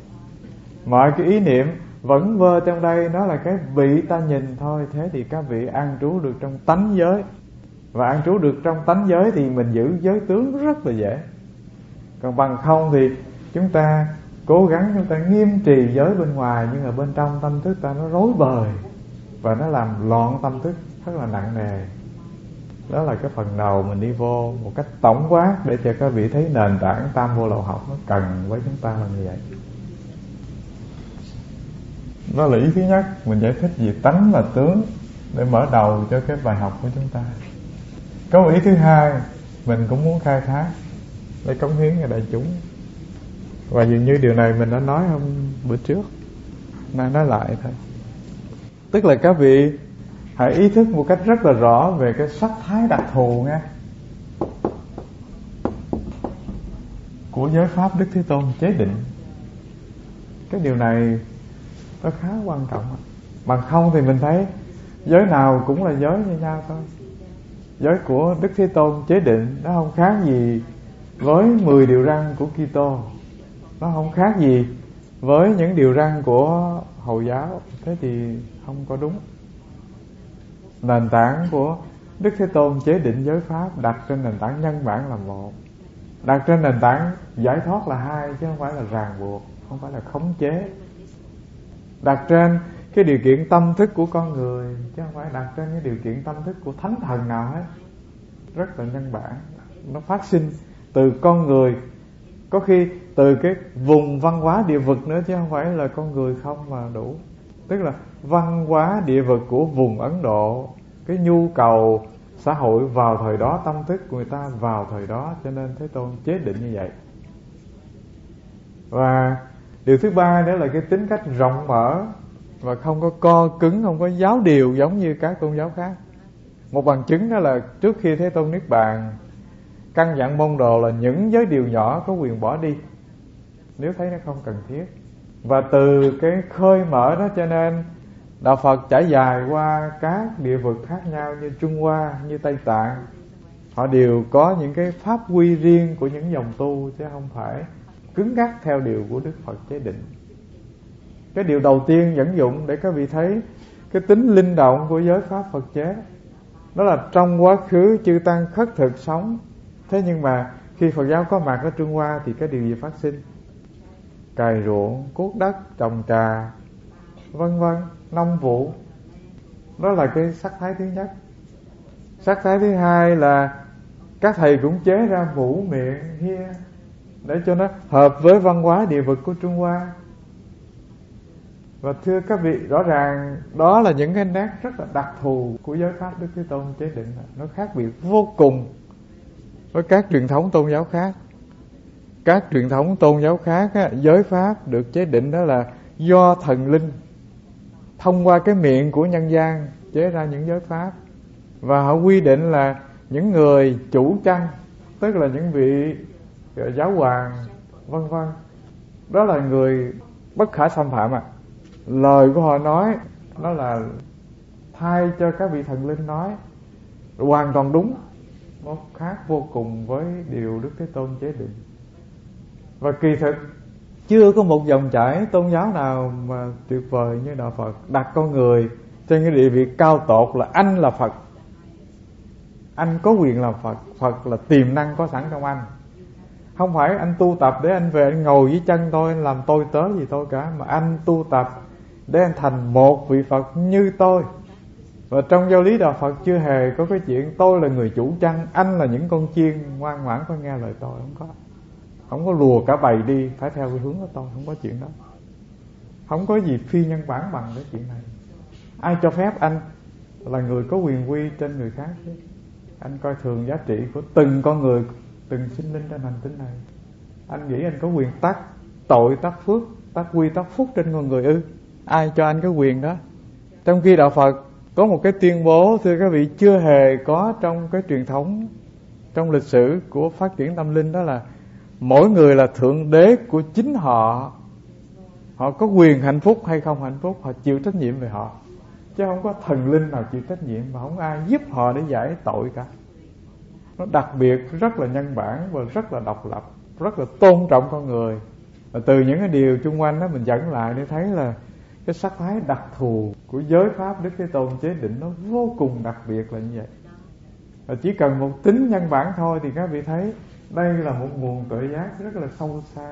Mọi cái ý niệm vẫn vơ trong đây nó là cái vị ta nhìn thôi. Thế thì các vị an trú được trong tánh giới. Và an trú được trong tánh giới thì mình giữ giới tướng rất là dễ. Còn bằng không thì chúng ta cố gắng chúng ta nghiêm trì giới bên ngoài, nhưng mà bên trong tâm thức ta nó rối bời và nó làm loạn tâm thức rất là nặng nề. Đó là cái phần đầu mình đi vô một cách tổng quát để cho các vị thấy nền tảng tam vô lậu học nó cần với chúng ta là như vậy. Đó là ý thứ nhất, mình giải thích về tánh và tướng để mở đầu cho cái bài học của chúng ta. Có một ý thứ hai mình cũng muốn khai thác để cống hiến cho đại chúng. Và dường như điều này mình đã nói hôm bữa trước, nay nói lại thôi. Tức là các vị hãy ý thức một cách rất là rõ về cái sắc thái đặc thù nha của giới pháp Đức Thế Tôn chế định. Cái điều này nó khá quan trọng. Bằng không thì mình thấy giới nào cũng là giới như nhau thôi. Giới của Đức Thế Tôn chế định nó không khác gì với 10 điều răn của Kitô, nó không khác gì với những điều răn của Hồi giáo. Thế thì không có đúng. Nền tảng của Đức Thế Tôn chế định giới pháp đặt trên nền tảng nhân bản là một, đặt trên nền tảng giải thoát là hai, chứ không phải là ràng buộc, không phải là khống chế. Đặt trên cái điều kiện tâm thức của con người, chứ không phải đặt trên cái điều kiện tâm thức của thánh thần nào hết. Rất là nhân bản. Nó phát sinh từ con người, có khi từ cái vùng văn hóa địa vực nữa, chứ không phải là con người không mà đủ. Tức là văn hóa địa vực của vùng Ấn Độ, cái nhu cầu xã hội vào thời đó, tâm thức của người ta vào thời đó, cho nên Thế Tôn chế định như vậy. Và điều thứ ba đó là cái tính cách rộng mở và không có co cứng, không có giáo điều giống như các tôn giáo khác. Một bằng chứng đó là trước khi Thế Tôn Niết Bàn, căn dặn môn đồ là những giới điều nhỏ có quyền bỏ đi nếu thấy nó không cần thiết. Và từ cái khơi mở đó cho nên Đạo Phật trải dài qua các địa vực khác nhau như Trung Hoa, như Tây Tạng. Họ đều có những cái pháp quy riêng của những dòng tu, chứ không phải cứng ngắc theo điều của Đức Phật chế định. Cái điều đầu tiên dẫn dụng để các vị thấy cái tính linh động của giới pháp Phật chế, đó là trong quá khứ chư Tăng khất thực sống. Thế nhưng mà khi Phật giáo có mặt ở Trung Hoa thì cái điều gì phát sinh? Cày ruộng, cuốc đất, trồng trà, vân vân, nông vụ. Đó là cái sắc thái thứ nhất. Sắc thái thứ hai là các thầy cũng chế ra mũ miệng hia để cho nó hợp với văn hóa địa vực của Trung Hoa. Và thưa các vị, rõ ràng đó là những cái nét rất là đặc thù của giới pháp Đức Thế Tôn chế định. Nó khác biệt vô cùng với các truyền thống tôn giáo khác. các truyền thống tôn giáo khác á, giới pháp được chế định đó là do thần linh thông qua cái miệng của nhân gian chế ra những giới pháp, và họ quy định là những người chủ chăn, tức là những vị giáo hoàng vân vân, đó là người bất khả xâm phạm. Lời của họ nói đó là thay cho các vị thần linh nói, hoàn toàn đúng, nó khác vô cùng với điều Đức Thế Tôn chế định. Và kỳ thực chưa có một dòng chảy tôn giáo nào mà tuyệt vời như đạo Phật, đặt con người trên cái địa vị cao tột là anh là Phật, anh có quyền làm Phật, Phật là tiềm năng có sẵn trong anh. Không phải anh tu tập để anh về anh ngồi dưới chân tôi làm tôi tớ gì tôi cả, mà anh tu tập để anh thành một vị Phật như tôi. Và trong giáo lý đạo Phật chưa hề có cái chuyện tôi là người chủ chăn, anh là những con chiên ngoan ngoãn phải nghe lời tôi. Không có lùa cả bầy đi phải theo cái hướng của tôi, không có chuyện đó. Không có gì phi nhân bản bằng cái chuyện này. Ai cho phép anh là người có quyền quy trên người khác chứ? Anh coi thường giá trị của từng con người, từng sinh linh trên hành tinh này. Anh nghĩ anh có quyền tác tội, tác phước, tác quy, tác phúc trên con người ư? Ai cho anh cái quyền đó? Trong khi đạo Phật có một cái tuyên bố, thưa các vị, chưa hề có trong cái truyền thống, trong lịch sử của phát triển tâm linh, đó là mỗi người là thượng đế của chính họ. Họ có quyền hạnh phúc hay không hạnh phúc, họ chịu trách nhiệm về họ, chứ không có thần linh nào chịu trách nhiệm, mà không ai giúp họ để giải tội cả. Nó đặc biệt, rất là nhân bản và rất là độc lập, rất là tôn trọng con người. Và từ những cái điều chung quanh đó mình dẫn lại để thấy là cái sắc thái đặc thù của giới pháp Đức Thế Tôn chế định nó vô cùng đặc biệt là như vậy. Và chỉ cần một tính nhân bản thôi thì các vị thấy đây là một nguồn tuệ giác rất là sâu xa.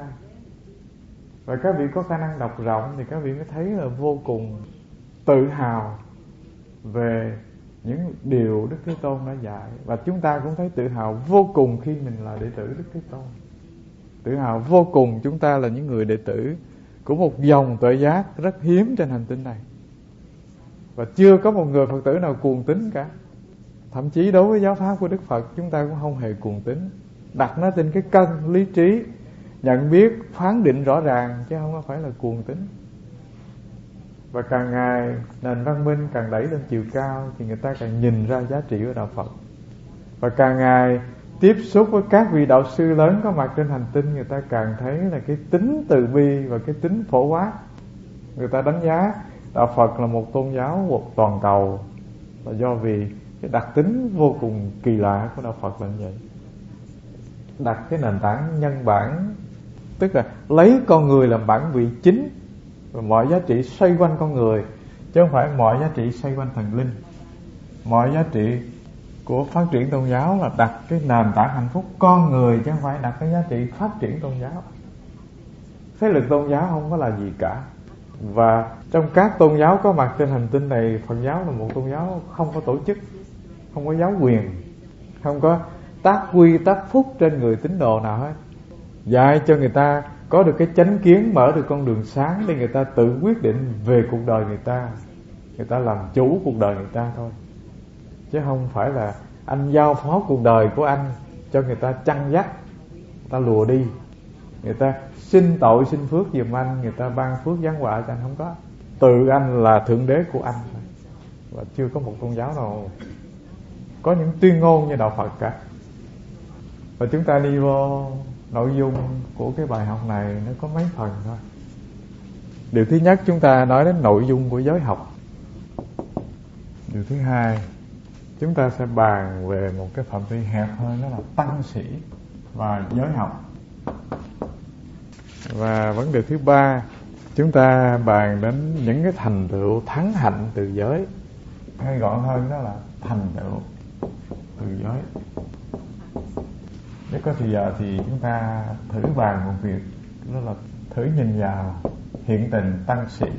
Và các vị có khả năng đọc rộng thì các vị mới thấy là vô cùng tự hào về những điều Đức Thế Tôn đã dạy. Và chúng ta cũng thấy tự hào vô cùng khi mình là đệ tử Đức Thế Tôn. Tự hào vô cùng chúng ta là những người đệ tử của một dòng tuệ giác rất hiếm trên hành tinh này. Và chưa có một người Phật tử nào cuồng tín cả. Thậm chí đối với giáo pháp của Đức Phật chúng ta cũng không hề cuồng tín. Đặt nó trên cái cân lý trí, nhận biết, phán định rõ ràng, chứ không phải là cuồng tín. Và càng ngày nền văn minh càng đẩy lên chiều cao thì người ta càng nhìn ra giá trị của đạo Phật. Và càng ngày tiếp xúc với các vị đạo sư lớn có mặt trên hành tinh, người ta càng thấy là cái tính từ bi và cái tính phổ quát. Người ta đánh giá đạo Phật là một tôn giáo toàn cầu là do vì cái đặc tính vô cùng kỳ lạ của đạo Phật là như vậy. Đặt cái nền tảng nhân bản, tức là lấy con người làm bản vị chính, và mọi giá trị xoay quanh con người, chứ không phải mọi giá trị xoay quanh thần linh. Mọi giá trị của phát triển tôn giáo là đặt cái nền tảng hạnh phúc con người, chứ không phải đặt cái giá trị phát triển tôn giáo. Thế lực tôn giáo không có là gì cả. Và trong các tôn giáo có mặt trên hành tinh này, Phật giáo là một tôn giáo không có tổ chức, không có giáo quyền, không có tác quy tác phúc trên người tín đồ nào hết. Dạy cho người ta có được cái chánh kiến, mở được con đường sáng để người ta tự quyết định về cuộc đời người ta làm chủ cuộc đời người ta thôi. Chứ không phải là anh giao phó cuộc đời của anh cho người ta chăn dắt, người ta lùa đi, người ta xin tội xin phước giùm anh, người ta ban phước giáng họa cho anh. Không có. Tự anh là thượng đế của anh. Và chưa có một tôn giáo nào có những tuyên ngôn như đạo Phật cả. Và chúng ta đi vô nội dung của cái bài học này, nó có mấy phần thôi. Điều thứ nhất, chúng ta nói đến nội dung của giới học. Điều thứ hai, chúng ta sẽ bàn về một cái phạm vi hẹp hơn, đó là tăng sĩ và giới học. Và vấn đề thứ ba, chúng ta bàn đến những cái thành tựu thắng hạnh từ giới, hay gọn hơn đó là thành tựu từ giới. Nếu có thời giờ thì chúng ta thử bàn một việc, đó là thử nhìn vào hiện tình tăng sĩ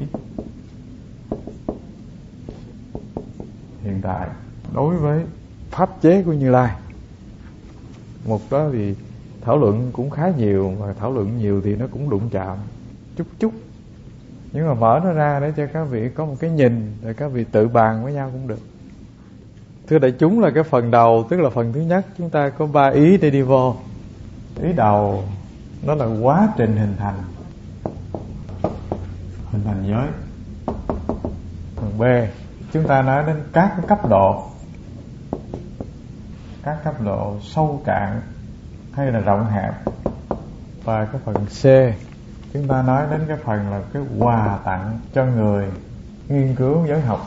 hiện tại đối với pháp chế của Như Lai. Một đó thì thảo luận cũng khá nhiều, mà thảo luận nhiều thì nó cũng đụng chạm chút. Nhưng mà mở nó ra để cho các vị có một cái nhìn, rồi các vị tự bàn với nhau cũng được. Thưa đại chúng, là cái phần đầu, tức là phần thứ nhất, chúng ta có 3 ý để đi vô. Ý đầu Đó là quá trình hình thành giới. Phần B, chúng ta nói đến các cái cấp độ, các cấp độ sâu cạn hay là rộng hẹp. Và cái phần C, chúng ta nói đến cái phần là cái quà tặng cho người nghiên cứu giới học.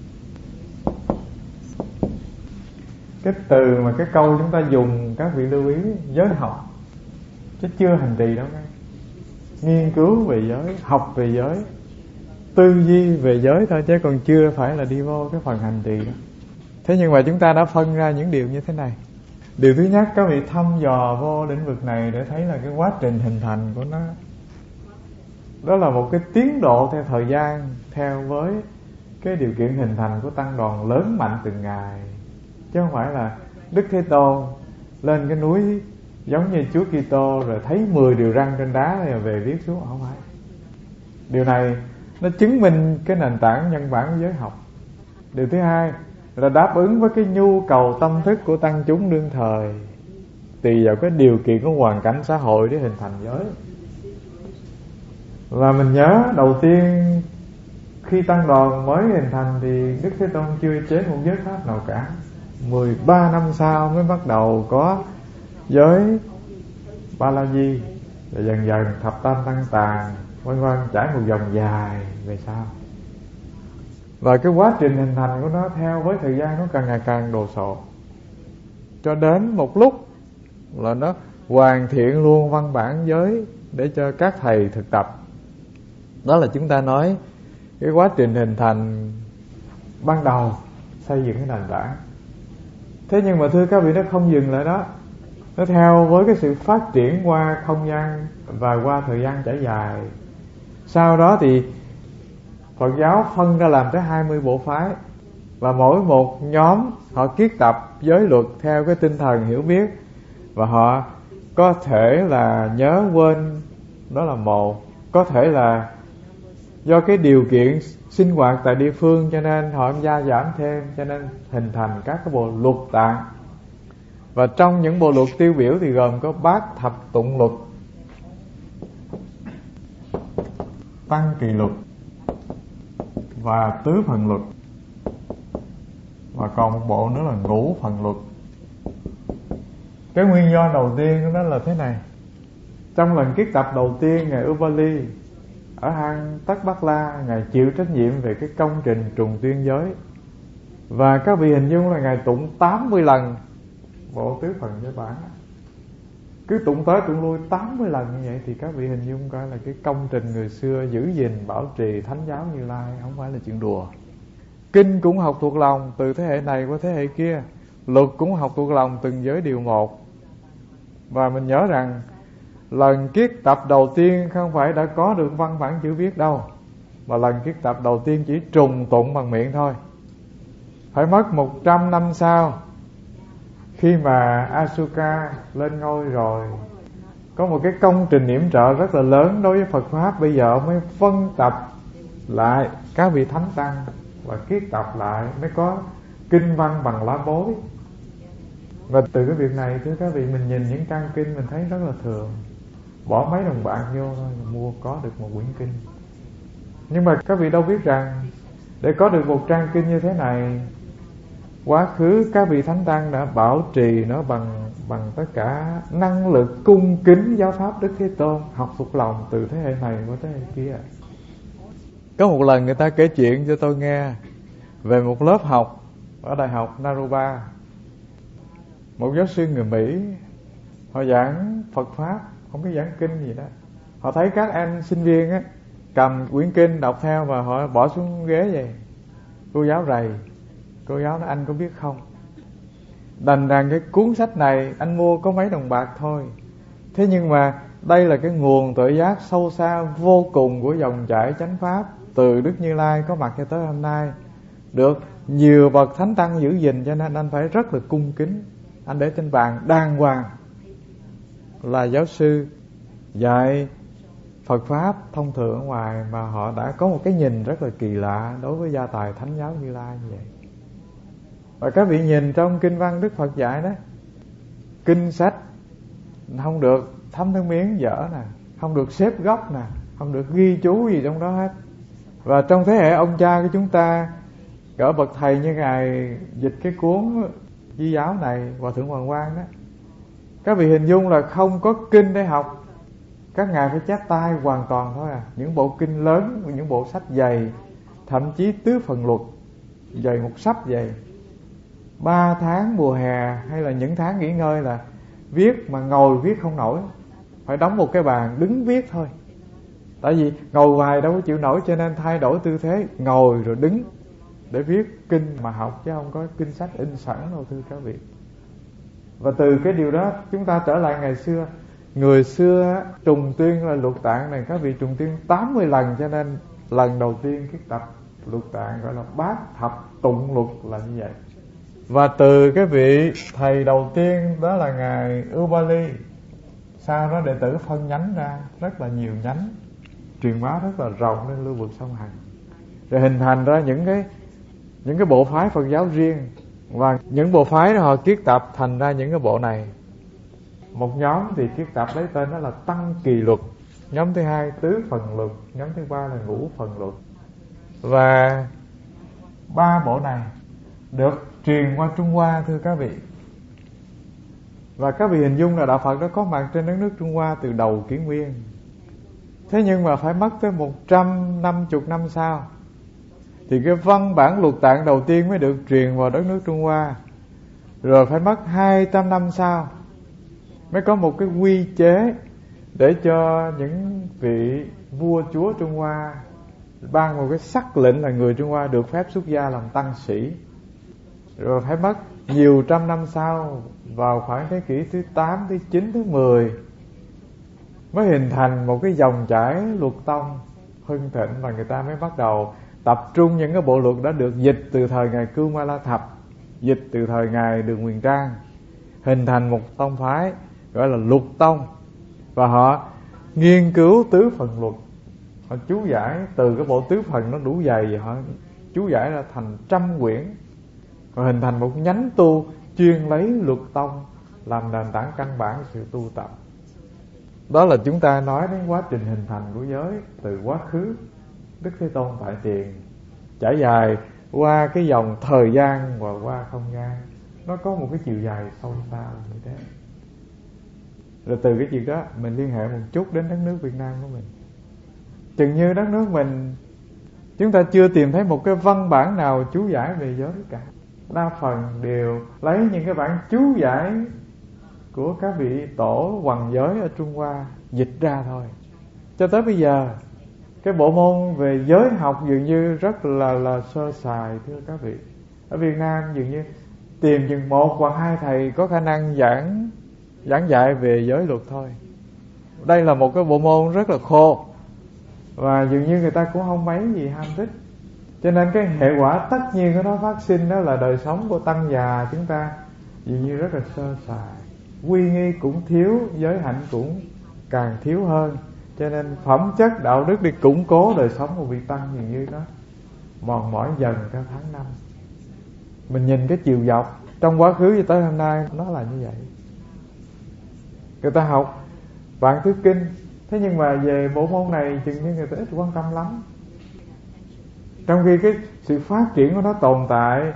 Cái từ mà cái câu chúng ta dùng, các vị lưu ý, giới học, chứ chưa hành trì đâu nghe. Nghiên cứu về giới, học về giới, tư duy về giới thôi, chứ còn chưa phải là đi vô cái phần hành trì đó. Thế nhưng mà chúng ta đã phân ra những điều như thế này. Điều thứ nhất, các vị thăm dò vô lĩnh vực này để thấy là cái quá trình hình thành của nó, đó là một cái tiến độ theo thời gian, theo với cái điều kiện hình thành của tăng đoàn lớn mạnh từng ngày. Chứ không phải là Đức Thế Tôn lên cái núi giống như Chúa Kitô rồi thấy 10 điều răn trên đá rồi về viết xuống, không phải. Điều này nó chứng minh cái nền tảng nhân bản của giới học. Điều thứ hai là đáp ứng với cái nhu cầu tâm thức của tăng chúng đương thời, tùy vào cái điều kiện của hoàn cảnh xã hội để hình thành giới. Và mình nhớ đầu tiên khi tăng đoàn mới hình thành thì Đức Thế Tôn chưa chế một giới pháp nào cả. 13 năm sau mới bắt đầu có giới Ba La Di, rồi dần dần thập tam tăng tàn, vân vân, trải một vòng dài về sau. Và cái quá trình hình thành của nó theo với thời gian nó càng ngày càng đồ sộ, cho đến một lúc là nó hoàn thiện luôn văn bản giới để cho các thầy thực tập. Đó là chúng ta nói cái quá trình hình thành ban đầu, xây dựng cái nền tảng. Thế nhưng mà thưa các vị, nó không dừng lại đó. Nó theo với cái sự phát triển qua không gian và qua thời gian trải dài. Sau đó thì Phật giáo phân ra làm tới 20 bộ phái, và mỗi một nhóm họ kiết tập giới luật theo cái tinh thần hiểu biết, và họ có thể là nhớ quên, đó là một. Có thể là do cái điều kiện sinh hoạt tại địa phương cho nên họ gia giảm thêm, cho nên hình thành các cái bộ luật tạng. Và trong những bộ luật tiêu biểu thì gồm có Bát Thập Tụng Luật, Tăng Kỳ Luật và Tứ Phần Luật, và còn một bộ nữa là Ngũ Phần Luật. Cái nguyên do đầu tiên của nó là thế này. Trong lần kiết tập đầu tiên, Ngài Ubali ở hang Tất Bắc La, Ngài chịu trách nhiệm về cái công trình trùng tuyên giới. Và các vị hình dung là Ngài tụng 80 lần bộ tứ phần giới bản. Cứ tụng tới tụng lui 80 lần như vậy thì các vị hình dung coi là cái công trình người xưa giữ gìn bảo trì Thánh giáo Như Lai không phải là chuyện đùa. Kinh cũng học thuộc lòng từ thế hệ này qua thế hệ kia, luật cũng học thuộc lòng từng giới điều một. Và mình nhớ rằng lần kiết tập đầu tiên không phải đã có được văn bản chữ viết đâu, mà lần kiết tập đầu tiên chỉ trùng tụng bằng miệng thôi. Phải mất 100 năm sau, khi mà Asuka lên ngôi rồi, có một cái công trình yểm trợ rất là lớn đối với Phật Pháp. Bây giờ mới phân tập lại các vị thánh tăng và kiết tập lại, mới có kinh văn bằng lá bối. Và từ cái việc này, thưa các vị, mình nhìn những trang kinh mình thấy rất là thường, bỏ mấy đồng bạc vô thôi là mua có được một quyển kinh. Nhưng mà các vị đâu biết rằng để có được một trang kinh như thế này, quá khứ các vị thánh tăng đã bảo trì nó bằng tất cả năng lực cung kính giáo pháp Đức Thế Tôn, học thuộc lòng từ thế hệ này qua thế hệ kia. Có một lần người ta kể chuyện cho tôi nghe về một lớp học ở Đại học Naropa. Một giáo sư người Mỹ, họ giảng Phật Pháp, không biết giảng kinh gì đó. Họ thấy các em sinh viên á cầm quyển kinh đọc theo và họ bỏ xuống ghế vậy. Cô giáo rầy, cô giáo nói anh có biết không, đành rằng cái cuốn sách này anh mua có mấy đồng bạc thôi, thế nhưng mà đây là cái nguồn tuệ giác sâu xa vô cùng của dòng chảy chánh pháp từ Đức Như Lai có mặt cho tới hôm nay, được nhiều bậc thánh tăng giữ gìn, cho nên anh phải rất là cung kính. Anh để trên bàn đàng hoàng, là giáo sư dạy Phật Pháp thông thường ở ngoài, mà họ đã có một cái nhìn rất là kỳ lạ đối với gia tài Thánh giáo Như Lai như vậy. Và các vị nhìn trong kinh văn Đức Phật dạy đó, kinh sách không được thấm nước miếng dở nè, không được xếp góc nè, không được ghi chú gì trong đó hết. Và trong thế hệ ông cha của chúng ta, cỡ bậc thầy như ngài dịch cái cuốn Di giáo này, Hòa thượng Hoàng Quang đó, các vị hình dung là không có kinh để học, các ngài phải chép tay hoàn toàn thôi à. Những bộ kinh lớn, những bộ sách dày, thậm chí tứ phần luật dày một sấp dày. 3 tháng mùa hè hay là những tháng nghỉ ngơi là viết mà ngồi viết không nổi, phải đóng một cái bàn đứng viết thôi. Tại vì ngồi hoài đâu có chịu nổi, cho nên thay đổi tư thế, ngồi rồi đứng để viết kinh mà học, chứ không có kinh sách in sẵn đâu thưa các vị. Và từ cái điều đó chúng ta trở lại ngày xưa. Người xưa trùng tuyên là luật tạng này, các vị trùng tuyên 80 lần, cho nên lần đầu tiên cái tập luật tạng gọi là Bát Thập Tụng Luật là như vậy. Và từ cái vị thầy đầu tiên đó là ngài Ubali, sau đó đệ tử phân nhánh ra rất là nhiều nhánh, truyền bá rất là rộng lên lưu vực sông Hằng, rồi hình thành ra những cái bộ phái Phật giáo riêng. Và những bộ phái đó họ kiết tập thành ra những cái bộ này. Một nhóm thì kiết tập lấy tên đó là Tăng Kỳ Luật, nhóm thứ hai Tứ Phần Luật, nhóm thứ ba là Ngũ Phần Luật. Và 3 bộ này được truyền qua Trung Hoa thưa các vị. Và các vị hình dung là đạo Phật đã có mặt trên đất nước Trung Hoa từ đầu kỷ nguyên. Thế nhưng mà phải mất tới 150 năm sau thì cái văn bản luật tạng đầu tiên mới được truyền vào đất nước Trung Hoa. Rồi phải mất 200 năm sau mới có một cái quy chế để cho những vị vua chúa Trung Hoa ban một cái sắc lệnh là người Trung Hoa được phép xuất gia làm tăng sĩ. Rồi phải mất nhiều trăm năm sau, vào khoảng thế kỷ thứ 8, thứ 9, thứ 10 mới hình thành một cái dòng chảy luật tông hưng thịnh. Và người ta mới bắt đầu tập trung những cái bộ luật đã được dịch từ thời ngài Cưu Ma La Thập, dịch từ thời ngài Đường Nguyên Trang, hình thành một tông phái gọi là luật tông. Và họ nghiên cứu tứ phần luật, họ chú giải từ cái bộ tứ phần nó đủ dày, và họ chú giải ra thành 100 quyển, và hình thành một nhánh tu chuyên lấy luật tông làm nền tảng căn bản sự tu tập. Đó là chúng ta nói đến quá trình hình thành của giới từ quá khứ Đức Thế Tôn tại tiền, trải dài qua cái dòng thời gian và qua không gian. Nó có một cái chiều dài sâu xa như thế. Rồi từ cái chuyện đó mình liên hệ một chút đến đất nước Việt Nam của mình. Chừng như đất nước mình, chúng ta chưa tìm thấy một cái văn bản nào chú giải về giới cả. Đa phần đều lấy những cái bản chú giải của các vị tổ hoằng giới ở Trung Hoa dịch ra thôi. Cho tới bây giờ cái bộ môn về giới học dường như rất là sơ sài thưa các vị. Ở Việt Nam dường như tìm chừng 1 hoặc 2 thầy có khả năng giảng dạy về giới luật thôi. Đây là một cái bộ môn rất là khô, và dường như người ta cũng không mấy gì ham thích. Cho nên cái hệ quả tất nhiên của nó phát sinh đó là đời sống của tăng già chúng ta dường như rất là sơ sài, quy nghi cũng thiếu, giới hạnh cũng càng thiếu hơn. Cho nên phẩm chất đạo đức để củng cố đời sống của vị tăng dường như nó mòn mỏi dần theo tháng năm. Mình nhìn cái chiều dọc trong quá khứ cho tới hôm nay nó là như vậy. Người ta học vạn thứ kinh, thế nhưng mà về bộ môn này chừng như người ta ít quan tâm lắm. Trong khi cái sự phát triển của nó tồn tại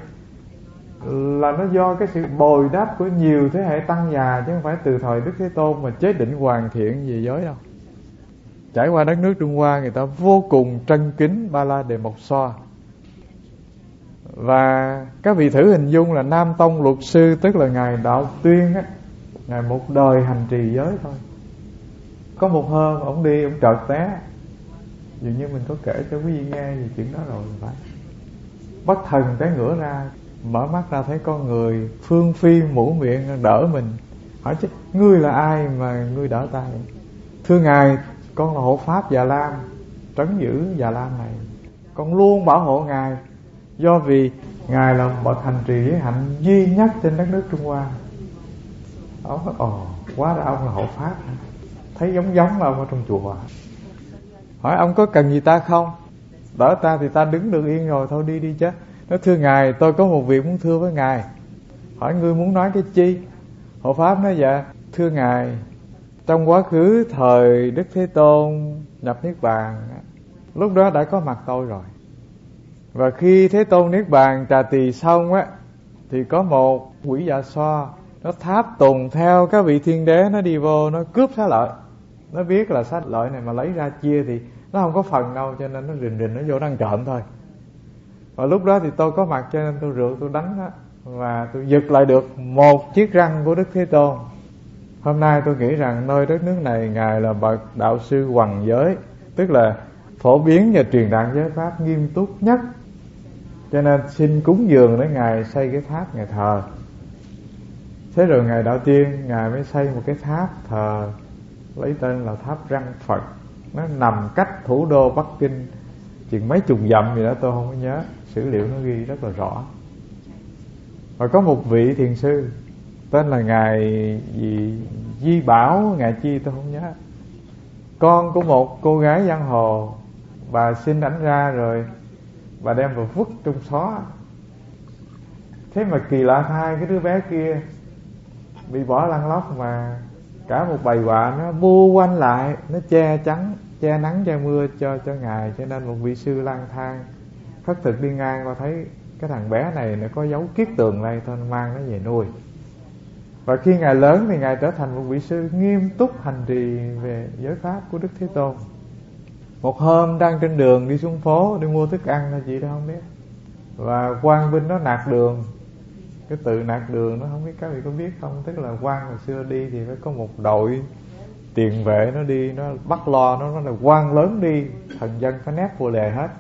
là nó do cái sự bồi đắp của nhiều thế hệ tăng già, chứ không phải từ thời Đức Thế Tôn mà chế định hoàn thiện về giới đâu. Trải qua đất nước Trung Hoa, người ta vô cùng trân kính Ba La Đề Mộc Xoa. Và các vị thử hình dung là Nam Tông luật sư, tức là ngài Đạo Tuyên á, ngài một đời hành trì giới thôi. Có một hôm ông đi, ông chợt té. Dường như mình có kể cho quý vị nghe về chuyện đó rồi phải. Bất thần té ngửa ra, mở mắt ra thấy con người phương phi mũ miệng đỡ mình. Hỏi chứ ngươi là ai mà ngươi đỡ ta vậy? Thưa ngài, con là hộ pháp Già Lam, trấn giữ Già Lam này. Con luôn bảo hộ ngài, do vì ngài là bậc hành trì giới hạnh duy nhất trên đất nước Trung Hoa. Ông nói quá ra ông là hộ pháp hả? Thấy giống là ông ở trong chùa. Hỏi ông có cần gì ta không? Đỡ ta thì ta đứng được yên rồi, thôi đi chứ. Nói thưa ngài, tôi có một việc muốn thưa với ngài. Hỏi ngươi muốn nói cái chi? Hộ pháp nói dạ thưa ngài, Trong quá khứ thời Đức Thế Tôn nhập Niết Bàn, lúc đó đã có mặt tôi rồi. Và khi Thế Tôn Niết Bàn trà tỳ xong á, thì có một quỷ dạ xoa, nó tháp tùng theo các vị thiên đế, nó đi vô, nó cướp xá lợi. Nó biết là xá lợi này mà lấy ra chia thì nó không có phần đâu, cho nên nó rình nó vô nó ăn trộm thôi. Và lúc đó thì tôi có mặt, cho nên tôi rượt tôi đánh đó, và tôi giật lại được một chiếc răng của Đức Thế Tôn. Hôm nay tôi nghĩ rằng nơi đất nước này Ngài là bậc đạo sư hoằng giới, tức là phổ biến và truyền đạt giới pháp nghiêm túc nhất. Cho nên xin cúng dường để Ngài xây cái tháp Ngài thờ. Thế rồi Ngài Đạo Tiên, Ngài mới xây một cái tháp thờ lấy tên là tháp răng Phật. Nó nằm cách thủ đô Bắc Kinh chừng mấy chục dặm gì đó, tôi không có nhớ. Sử liệu nó ghi rất là rõ. Và có một vị thiền sư tên là Ngài Di Bảo, Ngài chi tôi không nhớ, con của một cô gái giang hồ. Bà xin ảnh ra rồi bà đem vào vứt trong xó. Thế mà kỳ lạ thay, cái đứa bé kia bị bỏ lăn lóc, mà cả một bầy quạ nó bu quanh lại, nó che chắn, che nắng che mưa cho Ngài. Cho nên một vị sư lang thang khất thực đi ngang qua thấy cái thằng bé này nó có dấu kiết tường đây, thôi mang nó về nuôi. Và khi Ngài lớn thì Ngài trở thành một vị sư nghiêm túc hành trì về giới pháp của Đức Thế Tôn. Một hôm đang trên đường đi xuống phố đi mua thức ăn, là chị đó không biết, và quan binh nó nạt đường. Cái từ nạt đường nó không biết các vị có biết không, tức là quan hồi xưa đi thì phải có một đội tiền vệ nó đi, nó bắt lo, nó là quan lớn đi, thần dân phải nép vô lề hết.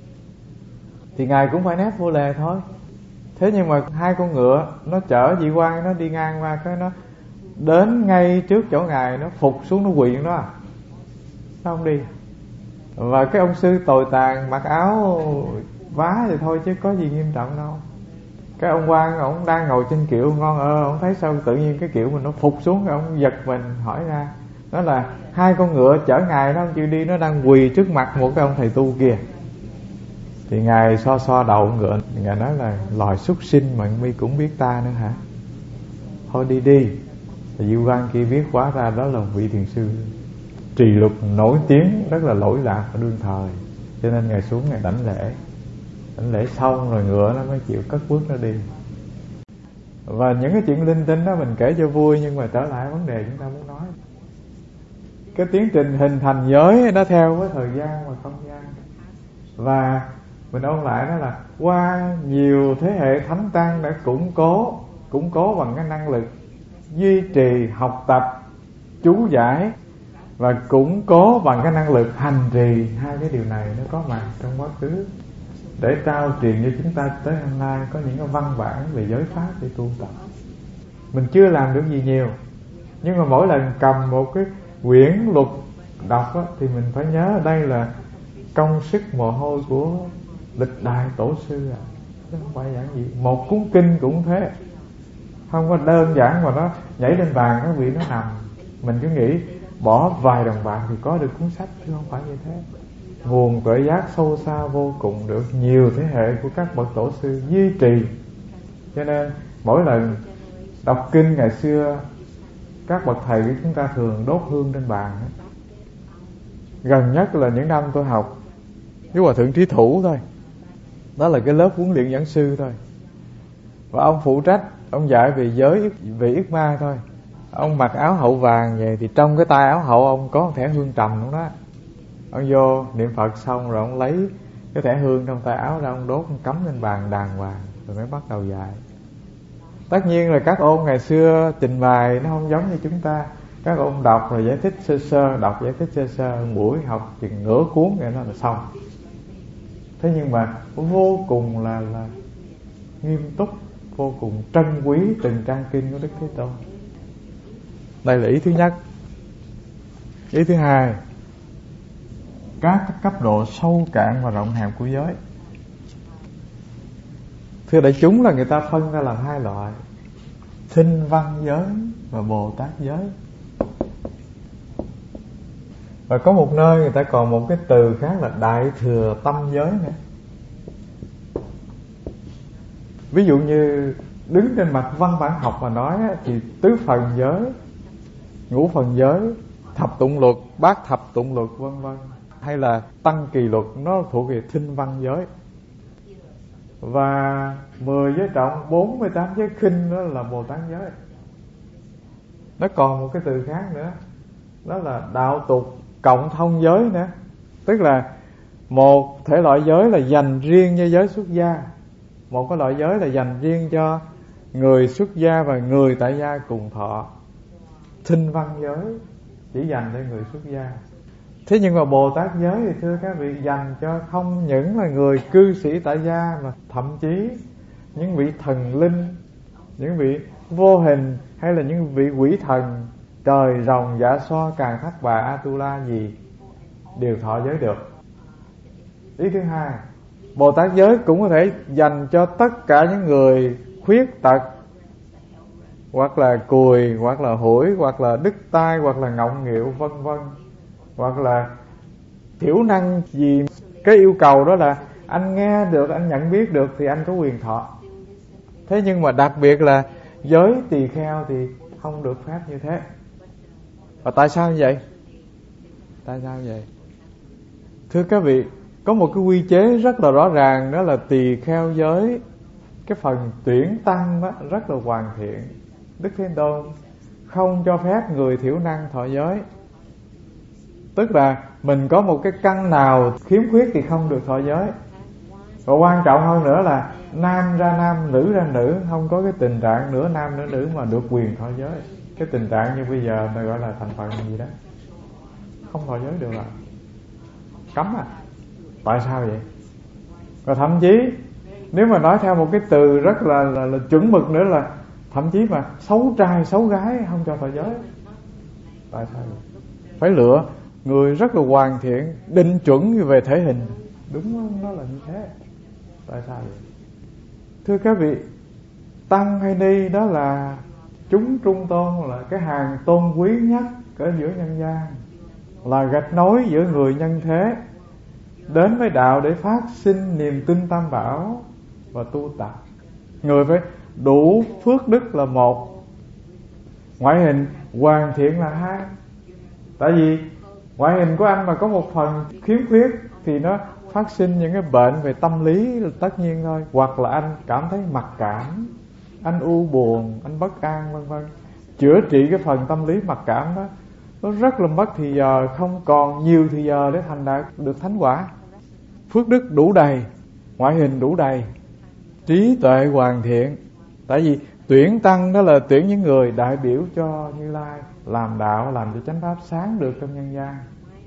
Thì Ngài cũng phải nép vô lề thôi. Thế nhưng mà hai con ngựa nó chở vị quan, nó đi ngang qua, cái nó đến ngay trước chỗ Ngài, nó phục xuống nó quỳ nó không đi. Và cái ông sư tồi tàn mặc áo vá thì thôi chứ có gì nghiêm trọng đâu. Cái ông quan ông đang ngồi trên kiệu ngon ông thấy sao tự nhiên cái kiệu mình nó phục xuống, ông giật mình hỏi ra. Đó là hai con ngựa chở Ngài nó không chịu đi, nó đang quỳ trước mặt một cái ông thầy tu kia. Thì Ngài so đầu ngựa, Ngài nói là loài súc sinh mà mi cũng biết ta nữa hả? Thôi đi. Thì vị quan kia biết quá ra đó là vị thiền sư trì luật nổi tiếng, rất là lỗi lạc ở đương thời. Cho nên Ngài xuống Ngài đảnh lễ xong rồi ngựa nó mới chịu cất bước nó đi. Và những cái chuyện linh tinh đó mình kể cho vui, nhưng mà trở lại vấn đề chúng ta muốn nói, cái tiến trình hình thành giới nó theo với thời gian và không gian. Và mình ôn lại đó là qua nhiều thế hệ thánh tăng đã củng cố bằng cái năng lực duy trì, học tập, chú giải, và củng cố bằng cái năng lực hành trì. Hai cái điều này nó có mặt trong quá khứ để trao truyền cho chúng ta tới hôm nay có những cái văn bản về giới pháp để tu tập. Mình chưa làm được gì nhiều, nhưng mà mỗi lần cầm một cái quyển luật đọc á, thì mình phải nhớ đây là công sức mồ hôi của lịch đại tổ sư chứ không phải giản dị. Một cuốn kinh cũng thế, không có đơn giản mà nó nhảy lên bàn các vị nó nằm. Mình cứ nghĩ bỏ vài đồng bạc thì có được cuốn sách, chứ không phải như thế. Nguồn tuệ giác sâu xa vô cùng, được nhiều thế hệ của các bậc tổ sư duy trì. Cho nên mỗi lần đọc kinh ngày xưa, các bậc thầy của chúng ta thường đốt hương trên bàn. Gần nhất là những năm tôi học với Hòa Thượng Trí Thủ thôi, đó là cái lớp huấn luyện giảng sư thôi, và ông phụ trách, ông dạy về giới, về yết ma thôi. Ông mặc áo hậu vàng vậy, thì trong cái tay áo hậu ông có một thẻ hương trầm luôn đó. Ông vô niệm Phật xong rồi ông lấy cái thẻ hương trong tay áo ra, ông đốt, ông cắm lên bàn đàng hoàng, rồi mới bắt đầu dạy. Tất nhiên là các ôn ngày xưa trình bày nó không giống như chúng ta. Các ôn đọc rồi giải thích sơ sơ, đọc giải thích sơ sơ, buổi học chừng nửa cuốn rồi nó là xong. Thế nhưng mà vô cùng là nghiêm túc, vô cùng trân quý từng trang kinh của Đức Thế Tôn. Đây là ý thứ nhất. Ý thứ hai, các cấp độ sâu cạn và rộng hẹp của giới. Thưa đại chúng, là người ta phân ra làm hai loại: Thinh văn giới và Bồ Tát giới. Và có một nơi người ta còn một cái từ khác là Đại thừa tâm giới nữa. Ví dụ như đứng trên mặt văn bản học mà nói thì tứ phần giới ngũ phần giới, thập tụng luật, bát thập tụng luật vân vân, hay là tăng kỳ luật, nó thuộc về thinh văn giới. Và 10 giới trọng, 48 giới khinh đó là Bồ Tát giới. Nó còn một cái từ khác nữa, đó là đạo tục cộng thông giới nữa. Tức là một thể loại giới là dành riêng cho giới xuất gia, một cái loại giới là dành riêng cho người xuất gia và người tại gia cùng thọ. Thinh văn giới chỉ dành cho người xuất gia. Thế nhưng mà Bồ Tát giới thì thưa các vị dành cho không những là người cư sĩ tại gia, mà thậm chí những vị thần linh, những vị vô hình, hay là những vị quỷ thần, trời rồng dạ xoa càn thắt bà Atula gì đều thọ giới được. Ý thứ hai, Bồ Tát giới cũng có thể dành cho tất cả những người khuyết tật, hoặc là cùi, hoặc là hủi, hoặc là đứt tai, hoặc là ngọng nghịu vân vân, hoặc là thiểu năng gì. Cái yêu cầu đó là anh nghe được, anh nhận biết được thì anh có quyền thọ. Thế nhưng mà đặc biệt là giới tỳ kheo thì không được phép như thế. Và tại sao như vậy? Tại sao như vậy? Thưa các vị, có một cái quy chế rất là rõ ràng, đó là tỳ kheo giới, cái phần tuyển tăng đó rất là hoàn thiện. Đức Thế Tôn không cho phép người thiểu năng thọ giới. Tức là mình có một cái căn nào khiếm khuyết thì không được thọ giới. Và quan trọng hơn nữa là nam ra nam, nữ ra nữ, không có cái tình trạng nửa nam nửa nữ mà được quyền thọ giới. Cái tình trạng như bây giờ ta gọi là thành phần gì đó, không thọ giới được à, cấm à. Tại sao vậy? Và thậm chí nếu mà nói theo một cái từ rất là chuẩn mực nữa là thậm chí mà xấu trai xấu gái không cho thọ giới. Tại sao vậy? Phải lựa người rất là hoàn thiện, định chuẩn về thể hình, đúng không? Nó là như thế. Tại sao vậy? Thưa các vị, tăng hay ni đó là chúng trung tôn, là cái hàng tôn quý nhất ở giữa nhân gian, là gạch nối giữa người nhân thế đến với đạo để phát sinh niềm tin tam bảo và tu tập. Người phải đủ phước đức là một, ngoại hình hoàn thiện là hai. Tại vì ngoại hình của anh mà có một phần khiếm khuyết thì nó phát sinh những cái bệnh về tâm lý là tất nhiên thôi. Hoặc là anh cảm thấy mặc cảm, anh u buồn, anh bất an vân vân. Chữa trị cái phần tâm lý mặc cảm đó nó rất là mất thì giờ, không còn nhiều thì giờ để thành đạt được thánh quả. Phước đức đủ đầy, ngoại hình đủ đầy, trí tuệ hoàn thiện. Tại vì tuyển tăng đó là tuyển những người đại biểu cho Như Lai làm đạo, làm cho chánh pháp sáng được trong nhân gian.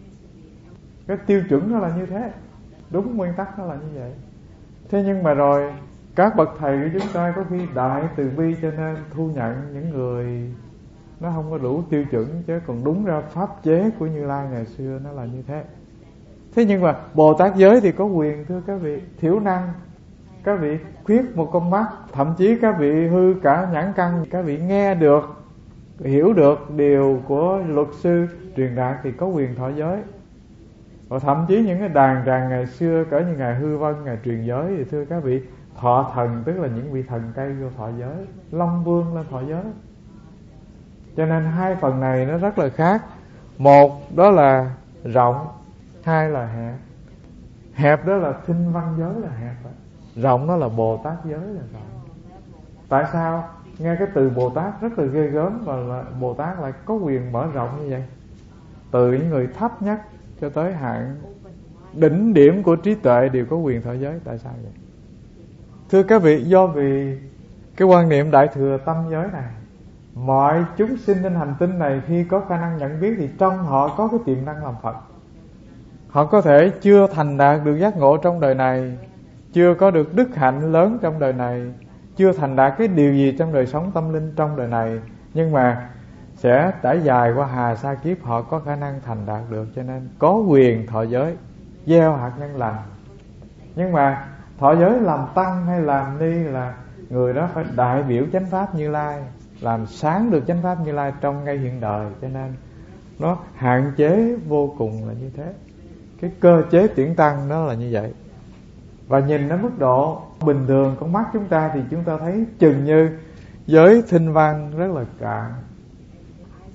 Cái tiêu chuẩn nó là như thế, đúng nguyên tắc nó là như vậy. Thế nhưng mà rồi các bậc thầy của chúng ta có khi đại từ bi, cho nên thu nhận những người nó không có đủ tiêu chuẩn. Chứ còn đúng ra pháp chế của Như Lai ngày xưa nó là như thế. Thế nhưng mà Bồ Tát giới thì có quyền, thưa các vị. Thiểu năng, các vị khuyết một con mắt, thậm chí các vị hư cả nhãn căn, các vị nghe được, hiểu được điều của luật sư truyền đạt thì có quyền thọ giới. Và thậm chí những cái đàn tràng ngày xưa, cỡ như Ngài Hư Vân, Ngài truyền giới thì thưa các vị, thọ thần, tức là những vị thần cây vô thọ giới, Long Vương lên thọ giới. Cho nên hai phần này nó rất là khác. Một đó là rộng, hai là hẹp. Hẹp đó là thinh văn giới là hẹp đó. Rộng đó là Bồ Tát giới là rộng. Tại sao? Nghe cái từ Bồ Tát rất là ghê gớm, và là Bồ Tát lại có quyền mở rộng như vậy. Từ những người thấp nhất cho tới hạng đỉnh điểm của trí tuệ đều có quyền thọ giới. Tại sao vậy? Thưa các vị, do vì cái quan niệm đại thừa tâm giới này, mọi chúng sinh trên hành tinh này khi có khả năng nhận biết thì trong họ có cái tiềm năng làm Phật. Họ có thể chưa thành đạt được giác ngộ trong đời này, chưa có được đức hạnh lớn trong đời này, chưa thành đạt cái điều gì trong đời sống tâm linh trong đời này, nhưng mà sẽ trải dài qua hà sa kiếp họ có khả năng thành đạt được. Cho nên có quyền thọ giới, gieo hạt nhân lành. Nhưng mà thọ giới làm tăng hay làm ni là người đó phải đại biểu chánh pháp Như Lai, làm sáng được chánh pháp Như Lai trong ngay hiện đời. Cho nên nó hạn chế vô cùng là như thế. Cái cơ chế tuyển tăng đó là như vậy. Và nhìn đến mức độ bình thường con mắt chúng ta thì chúng ta thấy chừng như giới thinh văn rất là cạn,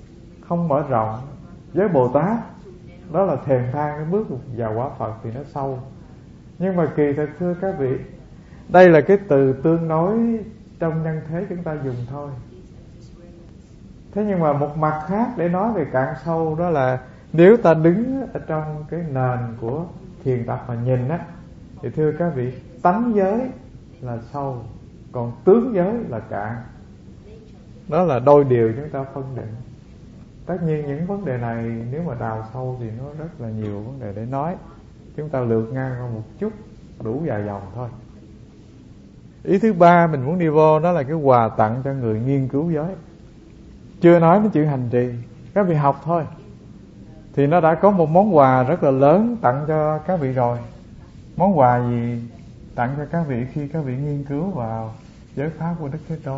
không mở rộng. Với Bồ Tát đó là thèm than bước vào quả Phật thì nó sâu. Nhưng mà kỳ thật thưa các vị, đây là cái từ tương đối trong nhân thế chúng ta dùng thôi. Thế nhưng mà một mặt khác để nói về cạn sâu, đó là nếu ta đứng ở trong cái nền của thiền tập mà nhìn á, thì thưa các vị, tánh giới là sâu, còn tướng giới là cạn. Đó là đôi điều chúng ta phân định. Tất nhiên những vấn đề này nếu mà đào sâu thì nó rất là nhiều vấn đề để nói. Chúng ta lược ngang qua một chút, đủ vài dòng thôi. Ý thứ ba mình muốn đi vô đó là cái quà tặng cho người nghiên cứu giới. Chưa nói đến chuyện hành trì, các vị học thôi thì nó đã có một món quà rất là lớn tặng cho các vị rồi. Món quà gì tặng cho các vị khi các vị nghiên cứu vào giới pháp của Đức Thế Tôn?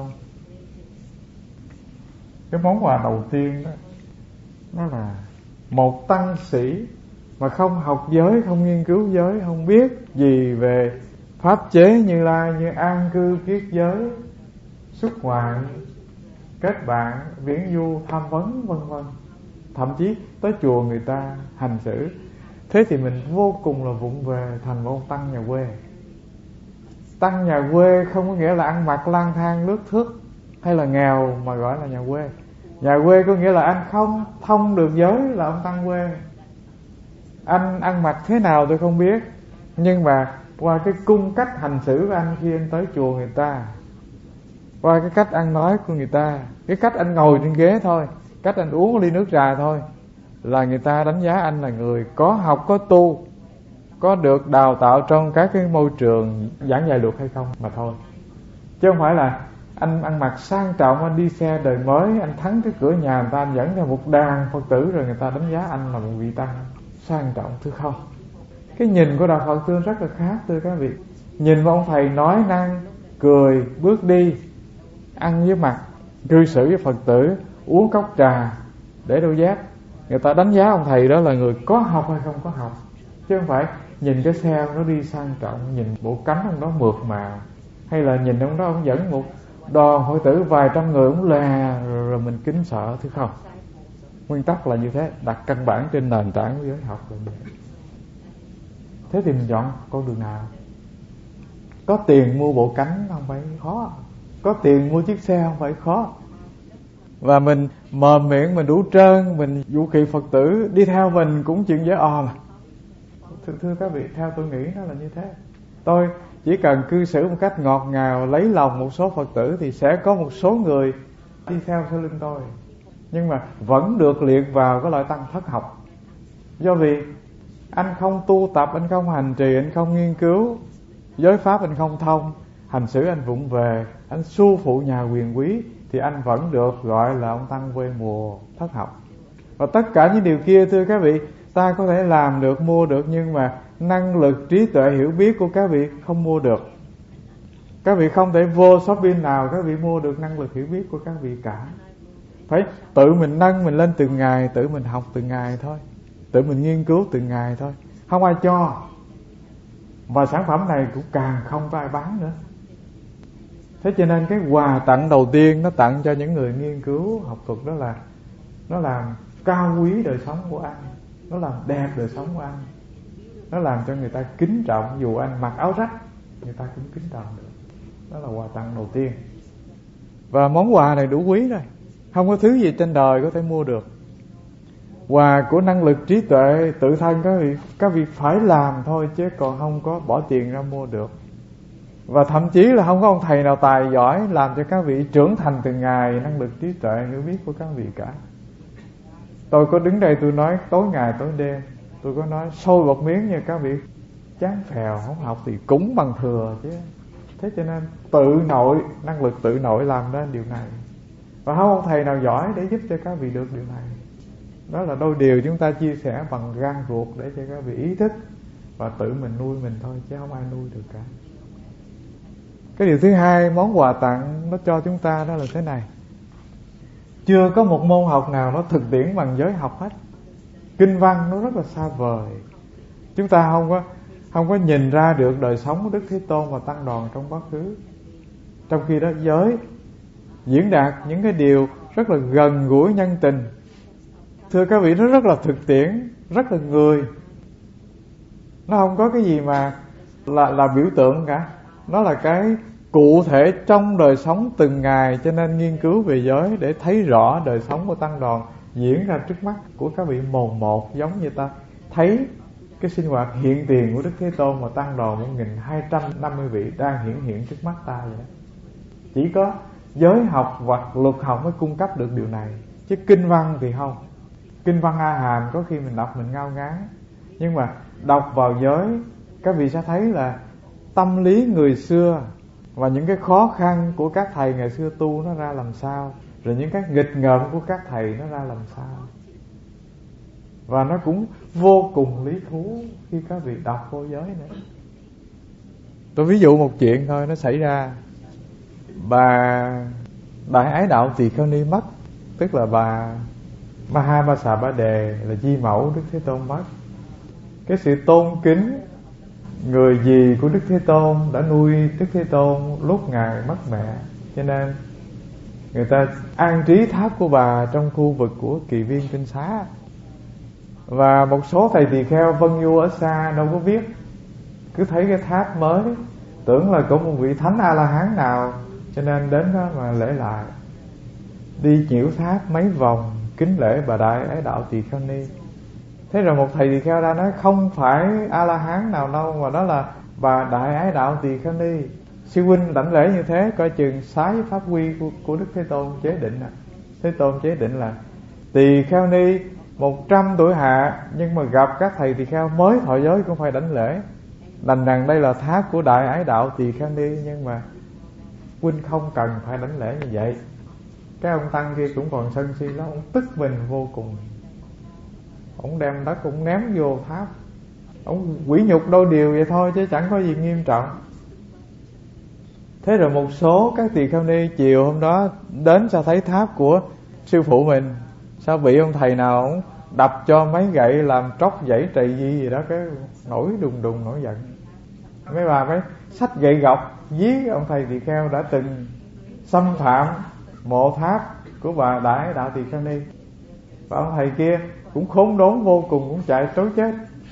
Cái món quà đầu tiên đó, nó là một tăng sĩ mà không học giới, không nghiên cứu giới, không biết gì về pháp chế Như Lai như an cư kiết giới, xuất hoại, kết bạn, viễn du, tham vấn vân vân, thậm chí tới chùa người ta hành xử. Thế thì mình vô cùng là vụng về, thành một ông tăng nhà quê. Tăng nhà quê không có nghĩa là ăn mặc lang thang lướt thướt hay là nghèo mà gọi là nhà quê. Nhà quê có nghĩa là anh không thông được giới là ông tăng quê. Anh ăn mặc thế nào tôi không biết, nhưng mà qua cái cung cách hành xử của anh khi anh tới chùa người ta, qua cái cách ăn nói của người ta, cái cách anh ngồi trên ghế thôi, cách anh uống ly nước trà thôi, là người ta đánh giá anh là người có học, có tu, có được đào tạo trong các cái môi trường giảng dạy luật hay không mà thôi. Chứ không phải là anh ăn mặc sang trọng, anh đi xe đời mới, anh thắng cái cửa nhà người ta, anh dẫn theo một đàn Phật tử rồi người ta đánh giá anh là một vị tăng sang trọng, thưa không. Cái nhìn của Đạo Phật tương rất là khác, thưa các vị. Nhìn một ông thầy nói năng, cười, bước đi, ăn với mặt, cư xử với Phật tử, uống cốc trà, để đôi dép, người ta đánh giá ông thầy đó là người có học hay không có học. Chứ không phải nhìn cái xe ông nó đi sang trọng, nhìn bộ cánh ông đó mượt mà, hay là nhìn ông đó ông dẫn một đoàn Phật tử vài trăm người ông lè rồi mình kính sợ, thưa không. Nguyên tắc là như thế, đặt căn bản trên nền tảng của giới học là như thế. Thế thì mình chọn con đường nào? Có tiền mua bộ cánh không phải khó, có tiền mua chiếc xe không phải khó, và mình mồm miệng mình đủ trơn, mình vũ khí Phật tử đi theo mình cũng chuyện dễ mà. Thưa các vị, theo tôi nghĩ nó là như thế. Tôi chỉ cần cư xử một cách ngọt ngào, lấy lòng một số Phật tử thì sẽ có một số người đi theo sau lưng tôi, nhưng mà vẫn được liệt vào cái loại tăng thất học. Do vì anh không tu tập, anh không hành trì, anh không nghiên cứu giới pháp, anh không thông, hành xử anh vụng về, anh su phụ nhà quyền quý, thì anh vẫn được gọi là ông tăng quê mùa thất học. Và tất cả những điều kia, thưa các vị, ta có thể làm được, mua được, nhưng mà năng lực, trí tuệ, hiểu biết của các vị không mua được. Các vị không thể vô shopping nào các vị mua được năng lực hiểu biết của các vị cả. Phải tự mình nâng mình lên từng ngày, tự mình học từng ngày thôi, tự mình nghiên cứu từng ngày thôi, không ai cho. Và sản phẩm này cũng càng không có ai bán nữa. Thế cho nên cái quà tặng đầu tiên nó tặng cho những người nghiên cứu học thuật, đó là nó làm cao quý đời sống của anh, nó làm đẹp đời sống của anh, nó làm cho người ta kính trọng. Dù anh mặc áo rách, người ta cũng kính trọng được. Đó là quà tặng đầu tiên. Và món quà này đủ quý rồi, không có thứ gì trên đời có thể mua được. Quà của năng lực, trí tuệ, tự thân các vị phải làm thôi, chứ còn không có bỏ tiền ra mua được. Và thậm chí là không có ông thầy nào tài giỏi làm cho các vị trưởng thành từng ngày năng lực, trí tuệ, hiểu biết của các vị cả. Tôi có đứng đây tôi nói tối ngày tối đêm, tôi có nói sôi bọt miếng như các vị chán phèo không học thì cũng bằng thừa chứ. Thế cho nên tự nội, năng lực tự nội làm ra điều này. Và không ông thầy nào giỏi để giúp cho các vị được điều này. Đó là đôi điều chúng ta chia sẻ bằng gan ruột để cho các vị ý thức và tự mình nuôi mình thôi, chứ không ai nuôi được cả. Cái điều thứ hai món quà tặng nó cho chúng ta đó là thế này. Chưa có một môn học nào nó thực tiễn bằng giới học hết. Kinh văn nó rất là xa vời. Chúng ta không có nhìn ra được đời sống của Đức Thế Tôn và tăng đoàn trong quá khứ. Trong khi đó giới diễn đạt những cái điều rất là gần gũi nhân tình, Thưa các vị, nó rất là thực tiễn, rất là người. Nó không có cái gì mà là biểu tượng cả. Nó là cái cụ thể trong đời sống từng ngày. Cho nên nghiên cứu về giới để thấy rõ đời sống của tăng đoàn diễn ra trước mắt của các vị mồn một, giống như ta thấy cái sinh hoạt hiện tiền của Đức Thế Tôn mà tăng đoàn 1250 vị đang hiện trước mắt ta vậy đó. Chỉ có giới học hoặc luật học mới cung cấp được điều này, chứ kinh văn thì không. Kinh văn A Hàm có khi mình đọc mình ngao ngán, nhưng mà đọc vào giới các vị sẽ thấy là tâm lý người xưa và những cái khó khăn của các thầy ngày xưa tu nó ra làm sao, rồi những cái nghịch ngợm của các thầy nó ra làm sao. Và nó cũng vô cùng lý thú khi các vị đọc vô giới nữa. Tôi ví dụ một chuyện thôi, nó xảy ra. Bà Đại Ái Đạo Tỳ Kheo Ni mất, tức là bà Mahabasa Ba Đề là di mẫu Đức Thế Tôn mất. Cái sự tôn kính người dì của Đức Thế Tôn đã nuôi Đức Thế Tôn lúc Ngài mất mẹ, cho nên người ta an trí tháp của bà trong khu vực của Kỳ Viên Tinh Xá. Và một số thầy tỳ kheo vân du ở xa đâu có biết, cứ thấy cái tháp mới tưởng là có một vị thánh A-la-hán nào, cho nên đến đó mà lễ lại, đi nhiễu tháp mấy vòng kính lễ bà Đại Ái Đạo Tỳ Kheo Ni. Thế rồi một thầy tỳ kheo ra nói không phải A-la-hán nào đâu, mà đó là bà Đại Ái Đạo Tỳ Kheo Ni. Sư huynh đảnh lễ như thế coi chừng sái pháp quy của Đức Thế Tôn chế định. Thế Tôn chế định là tỳ kheo ni 100 tuổi hạ, nhưng mà gặp các thầy tỳ kheo mới thọ giới cũng phải đảnh lễ. Đành rằng đây là tháp của Đại Ái Đạo Tỳ Kheo Ni, nhưng mà huynh không cần phải đảnh lễ như vậy. Cái ông tăng kia cũng còn sân si lắm, ông tức mình vô cùng. Ông đem đất ông ném vô tháp. Ông quỷ nhục đôi điều vậy thôi chứ chẳng có gì nghiêm trọng. Thế rồi một số các tỳ kheo ni chiều hôm đó đến sao thấy tháp của sư phụ mình, sao bị ông thầy nào ông đập cho mấy gậy làm tróc dãy trầy gì đó, cái nổi đùng đùng nổi giận. Mấy bà mới xách gậy gọc giết ông thầy tỳ kheo đã từng xâm phạm mộ tháp của bà Đại Đạo Tỳ Kheo Ni. Và ông thầy kia cũng khốn đốn vô cùng, cũng chạy trối chết.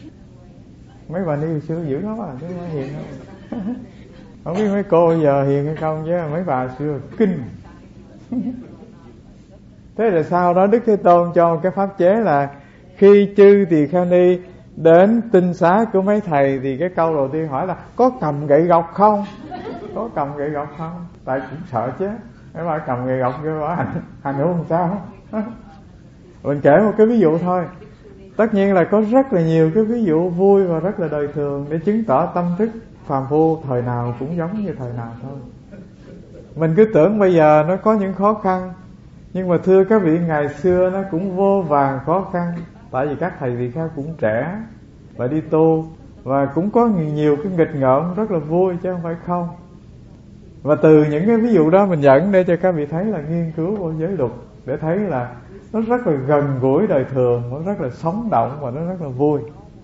Mấy bà ni hồi xưa dữ lắm à, chứ không hiền đâu. Không biết mấy cô giờ hiền hay không, chứ mấy bà xưa kinh. Thế rồi sau đó Đức Thế Tôn cho cái pháp chế là khi chư tỳ kheo ni đến tinh xá của mấy thầy thì cái câu đầu tiên hỏi là có cầm gậy gọc không? Có cầm gậy gọc không? Tại cũng sợ chứ. Mấy bà cầm gậy gọc kêu bà hành hữu làm sao? Mình kể một cái ví dụ thôi. Tất nhiên là có rất là nhiều cái ví dụ vui và rất là đời thường để chứng tỏ tâm thức phàm phu thời nào cũng giống như thời nào thôi. Mình cứ tưởng bây giờ nó có những khó khăn, nhưng mà thưa các vị, ngày xưa nó cũng vô vàn khó khăn. Tại vì các thầy tỳ kheo cũng trẻ và đi tu, và cũng có nhiều cái nghịch ngợm rất là vui chứ không phải không. Và từ những cái ví dụ đó mình dẫn để cho các vị thấy là nghiên cứu vô giới luật, để thấy là nó rất là gần gũi đời thường, nó rất là sống động và nó rất là vui.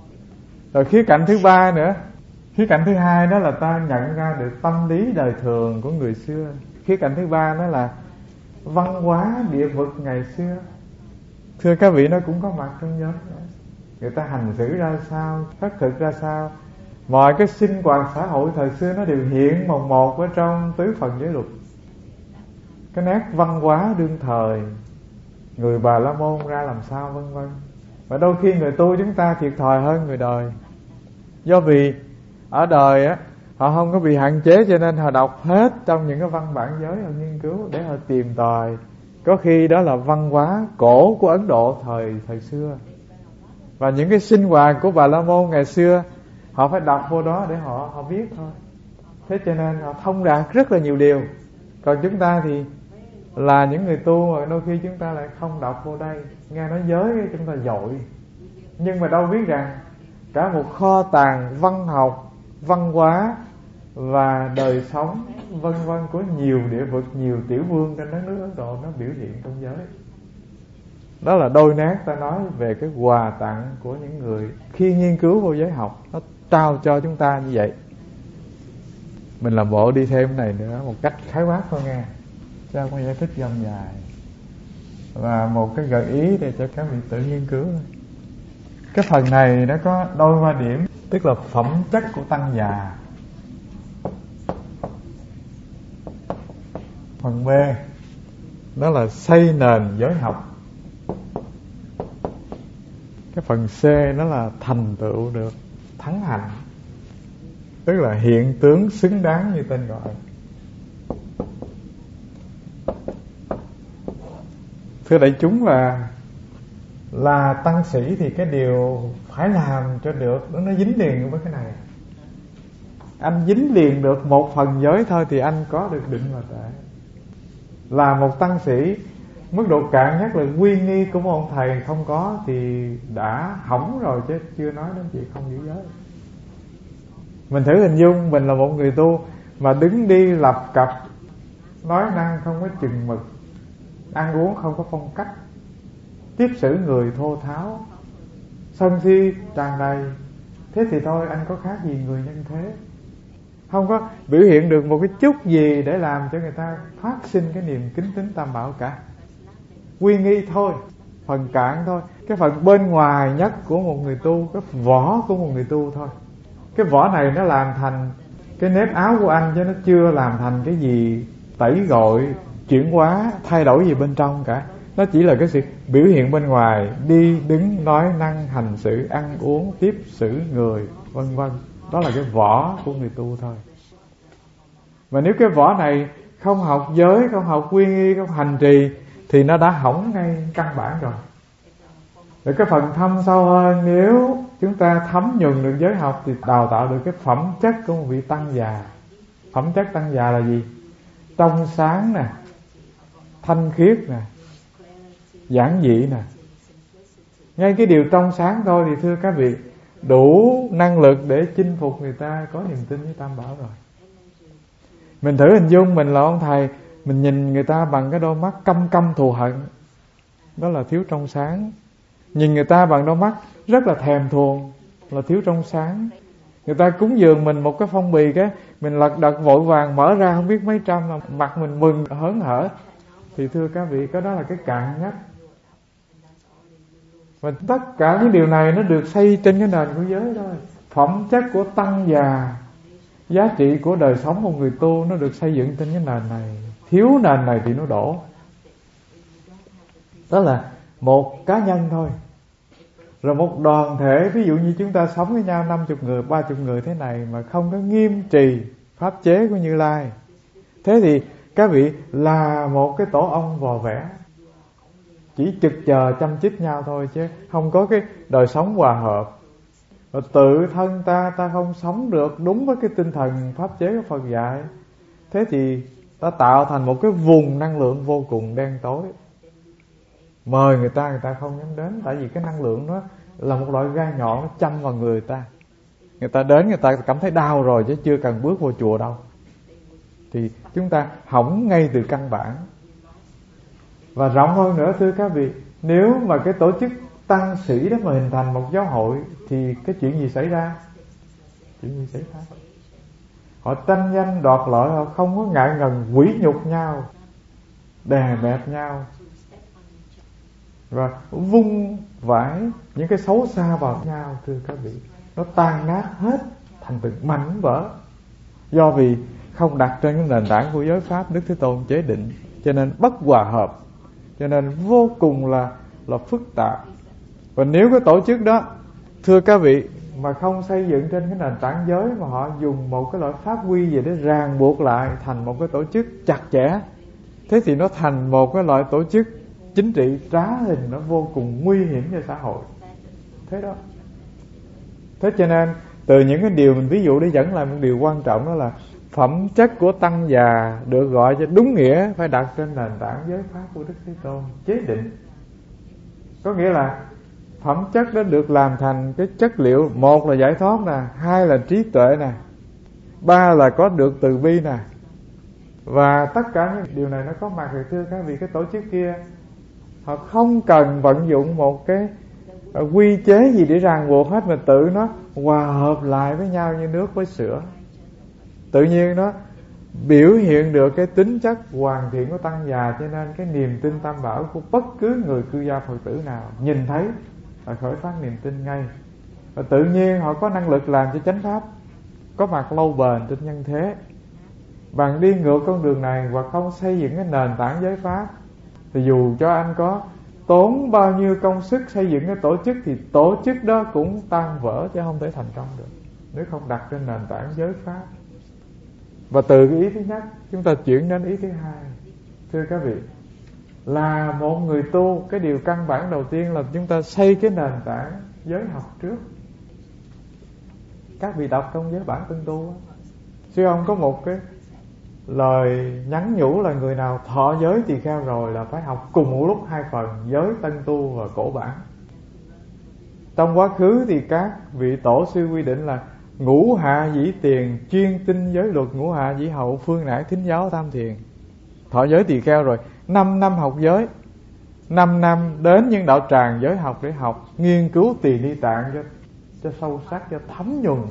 Rồi khía cạnh thứ ba nữa, khía cạnh thứ hai đó là ta nhận ra được tâm lý đời thường của người xưa. Khía cạnh thứ ba đó là văn hóa địa vực ngày xưa. Thưa các vị, nó cũng có mặt trong giới. Người ta hành xử ra sao, khất thực ra sao, mọi cái sinh hoạt xã hội thời xưa nó đều hiện một ở trong tứ phần giới luật. Cái nét văn hóa đương thời, người Bà La Môn ra làm sao, vân vân. Và đôi khi người tu chúng ta thiệt thòi hơn người đời, do vì ở đời á họ không có bị hạn chế, cho nên họ đọc hết trong những cái văn bản giới, họ nghiên cứu để họ tìm tòi. Có khi đó là văn hóa cổ của Ấn Độ thời xưa, và những cái sinh hoạt của Bà La Môn ngày xưa họ phải đọc vô đó để họ biết thôi. Thế cho nên họ thông đạt rất là nhiều điều. Còn chúng ta thì là những người tu mà đôi khi chúng ta lại không đọc vô đây, nghe nói giới chúng ta dội, nhưng mà đâu biết rằng cả một kho tàng văn học, văn hóa và đời sống vân vân của nhiều địa vực, nhiều tiểu vương trên đất nước Ấn Độ nó biểu hiện trong giới. Đó là đôi nét ta nói về cái quà tặng của những người khi nghiên cứu vô giới học, nó trao cho chúng ta như vậy. Mình làm bộ đi thêm này nữa một cách khái quát thôi nghe, chứ không có giải thích dông dài. là một cái gợi ý để cho các vị tự nghiên cứu. Cái phần này nó có đôi ba điểm, tức là phẩm chất của tăng già. Phần B đó là xây nền giới học. Cái phần C đó là thành tựu được thắng hạnh, tức là hiện tướng xứng đáng như tên gọi. Thưa đại chúng, là tăng sĩ thì cái điều phải làm cho được nó dính liền với cái này. Anh dính liền được một phần giới thôi thì anh có được định và tuệ. Là một tăng sĩ, mức độ cạn nhất là quy nghi của một ông thầy không có thì đã hỏng rồi, chứ chưa nói đến chuyện không giữ giới. Mình thử hình dung mình là một người tu mà đứng đi lập cập, nói năng không có chừng mực, ăn uống không có phong cách, tiếp xử người thô tháo, sân si tràn đầy. Thế thì thôi, anh có khác gì người nhân thế. Không có biểu hiện được một cái chút gì để làm cho người ta phát sinh cái niềm kính tín Tam Bảo cả. Quy nghi thôi, phần cạn thôi. Cái phần bên ngoài nhất của một người tu, cái vỏ của một người tu thôi. Cái vỏ này nó làm thành cái nếp áo của anh, chứ nó chưa làm thành cái gì tẩy gội, chuyển hóa, thay đổi gì bên trong cả. Nó chỉ là cái sự biểu hiện bên ngoài, đi, đứng, nói, năng, hành xử, ăn uống, tiếp xử người, vân vân. Đó là cái vỏ của người tu thôi. Mà nếu cái vỏ này không học giới, không học quy nghi, không hành trì thì nó đã hỏng ngay căn bản rồi. Rồi cái phần thâm sâu hơn, nếu chúng ta thấm nhuần được giới học thì đào tạo được cái phẩm chất của một vị tăng già. Phẩm chất tăng già là gì? Trong sáng nè, thanh khiết nè, giản dị nè. Ngay cái điều trong sáng thôi thì thưa các vị, đủ năng lực để chinh phục người ta có niềm tin với Tam Bảo rồi. Mình thử hình dung mình là ông thầy, mình nhìn người ta bằng cái đôi mắt căm căm thù hận, đó là thiếu trong sáng. Nhìn người ta bằng đôi mắt rất là thèm thuồng, là thiếu trong sáng. Người ta cúng dường mình một cái phong bì, cái mình lật đật vội vàng mở ra không biết mấy trăm, là mặt mình mừng hớn hở, thì thưa các vị, cái đó là cái cạn nhất. Và tất cả những điều này nó được xây trên cái nền của giới thôi. Phẩm chất của tăng già, giá trị của đời sống của người tu nó được xây dựng trên cái nền này. Thiếu nền này thì nó đổ. Đó là một cá nhân thôi. Rồi một đoàn thể, ví dụ như chúng ta sống với nhau 50 người, 30 người thế này mà không có nghiêm trì pháp chế của Như Lai, thế thì các vị là một cái tổ ong vò vẽ, chỉ trực chờ chăm chích nhau thôi, chứ không có cái đời sống hòa hợp. Rồi tự thân ta không sống được đúng với cái tinh thần pháp chế của Phật dạy, thế thì ta tạo thành một cái vùng năng lượng vô cùng đen tối. Mời người ta không dám đến, tại vì cái năng lượng đó là một loại gai nhọn, nó châm vào người ta. Người ta đến, người ta cảm thấy đau rồi, chứ chưa cần bước vô chùa đâu. Thì chúng ta hỏng ngay từ căn bản. Và rộng hơn nữa thưa các vị, nếu mà cái tổ chức tăng sĩ đó mà hình thành một giáo hội thì cái chuyện gì xảy ra? Chuyện gì xảy ra? Họ tranh danh đoạt lợi, họ không có ngại ngần quỷ nhục nhau, đè bẹp nhau, và vung vãi những cái xấu xa vào nhau. Thưa các vị, nó tan nát hết thành từng mảnh vỡ, do vì không đặt trên cái nền tảng của giới pháp Đức Thế Tôn chế định, cho nên bất hòa hợp, cho nên vô cùng là phức tạp. Và nếu cái tổ chức đó, thưa các vị, mà không xây dựng trên cái nền tảng giới, mà họ dùng một cái loại pháp quy gì để ràng buộc lại thành một cái tổ chức chặt chẽ, thế thì nó thành một cái loại tổ chức chính trị trá hình, nó vô cùng nguy hiểm cho xã hội. Thế đó. Thế cho nên từ những cái điều mình ví dụ để dẫn lại một điều quan trọng, đó là phẩm chất của tăng già được gọi cho đúng nghĩa phải đặt trên nền tảng giới pháp của Đức Thế Tôn chế định. Có nghĩa là phẩm chất đó được làm thành cái chất liệu, một là giải thoát nè, hai là trí tuệ nè, ba là có được từ bi nè. Và tất cả những điều này nó có mặt, thì thưa các vị, cái tổ chức kia họ không cần vận dụng một cái quy chế gì để ràng buộc hết, mà tự nó hòa hợp lại với nhau như nước với sữa. Tự nhiên biểu hiện được cái tính chất hoàn thiện của tăng già. Cho nên cái niềm tin tam bảo của bất cứ người cư gia Phật tử nào nhìn thấy là khởi phát niềm tin ngay, và tự nhiên họ có năng lực làm cho chánh pháp có mặt lâu bền trên nhân thế. Bạn đi ngược con đường này hoặc không xây dựng cái nền tảng giới pháp, thì dù cho anh có tốn bao nhiêu công sức xây dựng cái tổ chức, thì tổ chức đó cũng tan vỡ chứ không thể thành công được nếu không đặt trên nền tảng giới pháp. Và từ cái ý thứ nhất chúng ta chuyển đến ý thứ hai. Thưa các vị, là một người tu, cái điều căn bản đầu tiên là chúng ta xây cái nền tảng giới học trước. Các vị đọc trong giới bản Tân Tu, sư ông có một cái lời nhắn nhủ là người nào thọ giới tỳ kheo rồi là phải học cùng một lúc hai phần, giới Tân Tu và cổ bản. Trong quá khứ thì các vị tổ sư quy định là ngũ hạ dĩ tiền, chuyên tinh giới luật, ngũ hạ dĩ hậu, phương nải thính giáo tam thiền. Thọ giới tỳ kheo rồi 5 năm học giới, 5 năm đến những đạo tràng giới học để học, nghiên cứu tỳ ni tạng cho sâu sắc, cho thấm nhuần,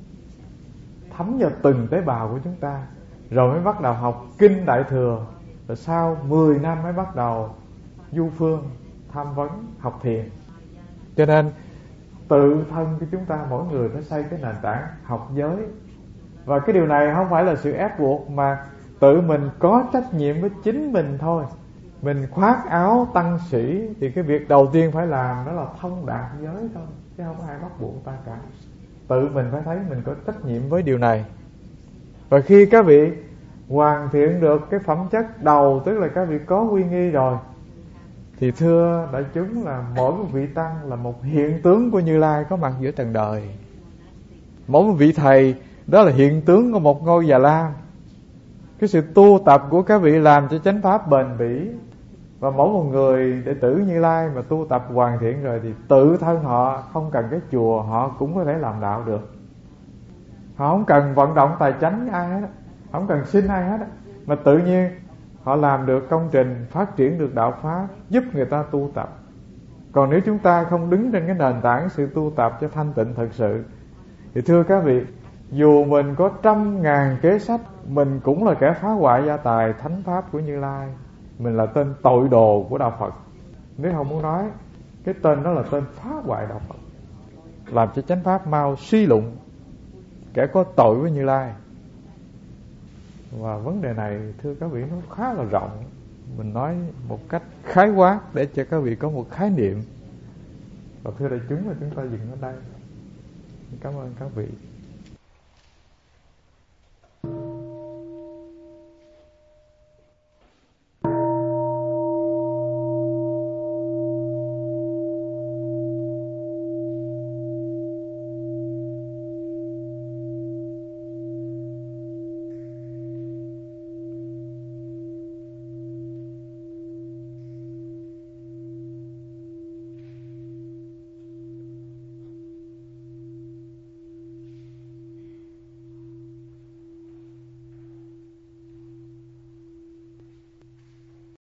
thấm vào từng tế bào của chúng ta. Rồi mới bắt đầu học kinh Đại Thừa. Rồi sau 10 năm mới bắt đầu du phương, tham vấn, học thiền. Cho nên tự thân của chúng ta mỗi người phải xây cái nền tảng học giới. Và cái điều này không phải là sự ép buộc, mà tự mình có trách nhiệm với chính mình thôi. Mình khoác áo tăng sĩ thì cái việc đầu tiên phải làm đó là thông đạt giới thôi, chứ không có ai bắt buộc ta cả. Tự mình phải thấy mình có trách nhiệm với điều này. Và khi các vị hoàn thiện được cái phẩm chất đầu, tức là các vị có quy nghi rồi, thì thưa đại chúng là mỗi một vị tăng là một hiện tướng của Như Lai có mặt giữa trần đời. Mỗi một vị thầy đó là hiện tướng của một ngôi Già Lam. Cái sự tu tập của các vị làm cho chánh pháp bền bỉ. Và mỗi một người đệ tử Như Lai mà tu tập hoàn thiện rồi thì tự thân họ không cần cái chùa, họ cũng có thể làm đạo được. Họ không cần vận động tài chánh ai hết, không cần xin ai hết, mà tự nhiên họ làm được công trình, phát triển được đạo pháp, giúp người ta tu tập. Còn nếu chúng ta không đứng trên cái nền tảng sự tu tập cho thanh tịnh thật sự, thì thưa các vị, dù mình có 100.000 kế sách, mình cũng là kẻ phá hoại gia tài thánh pháp của Như Lai. Mình là tên tội đồ của đạo Phật. Nếu không muốn nói, cái tên đó là tên phá hoại đạo Phật, làm cho chánh pháp mau suy lụng, kẻ có tội với Như Lai. Và vấn đề này thưa các vị nó khá là rộng. Mình nói một cách khái quát để cho các vị có một khái niệm. Và thưa đại chúng là chúng ta dừng ở đây. Cảm ơn các vị.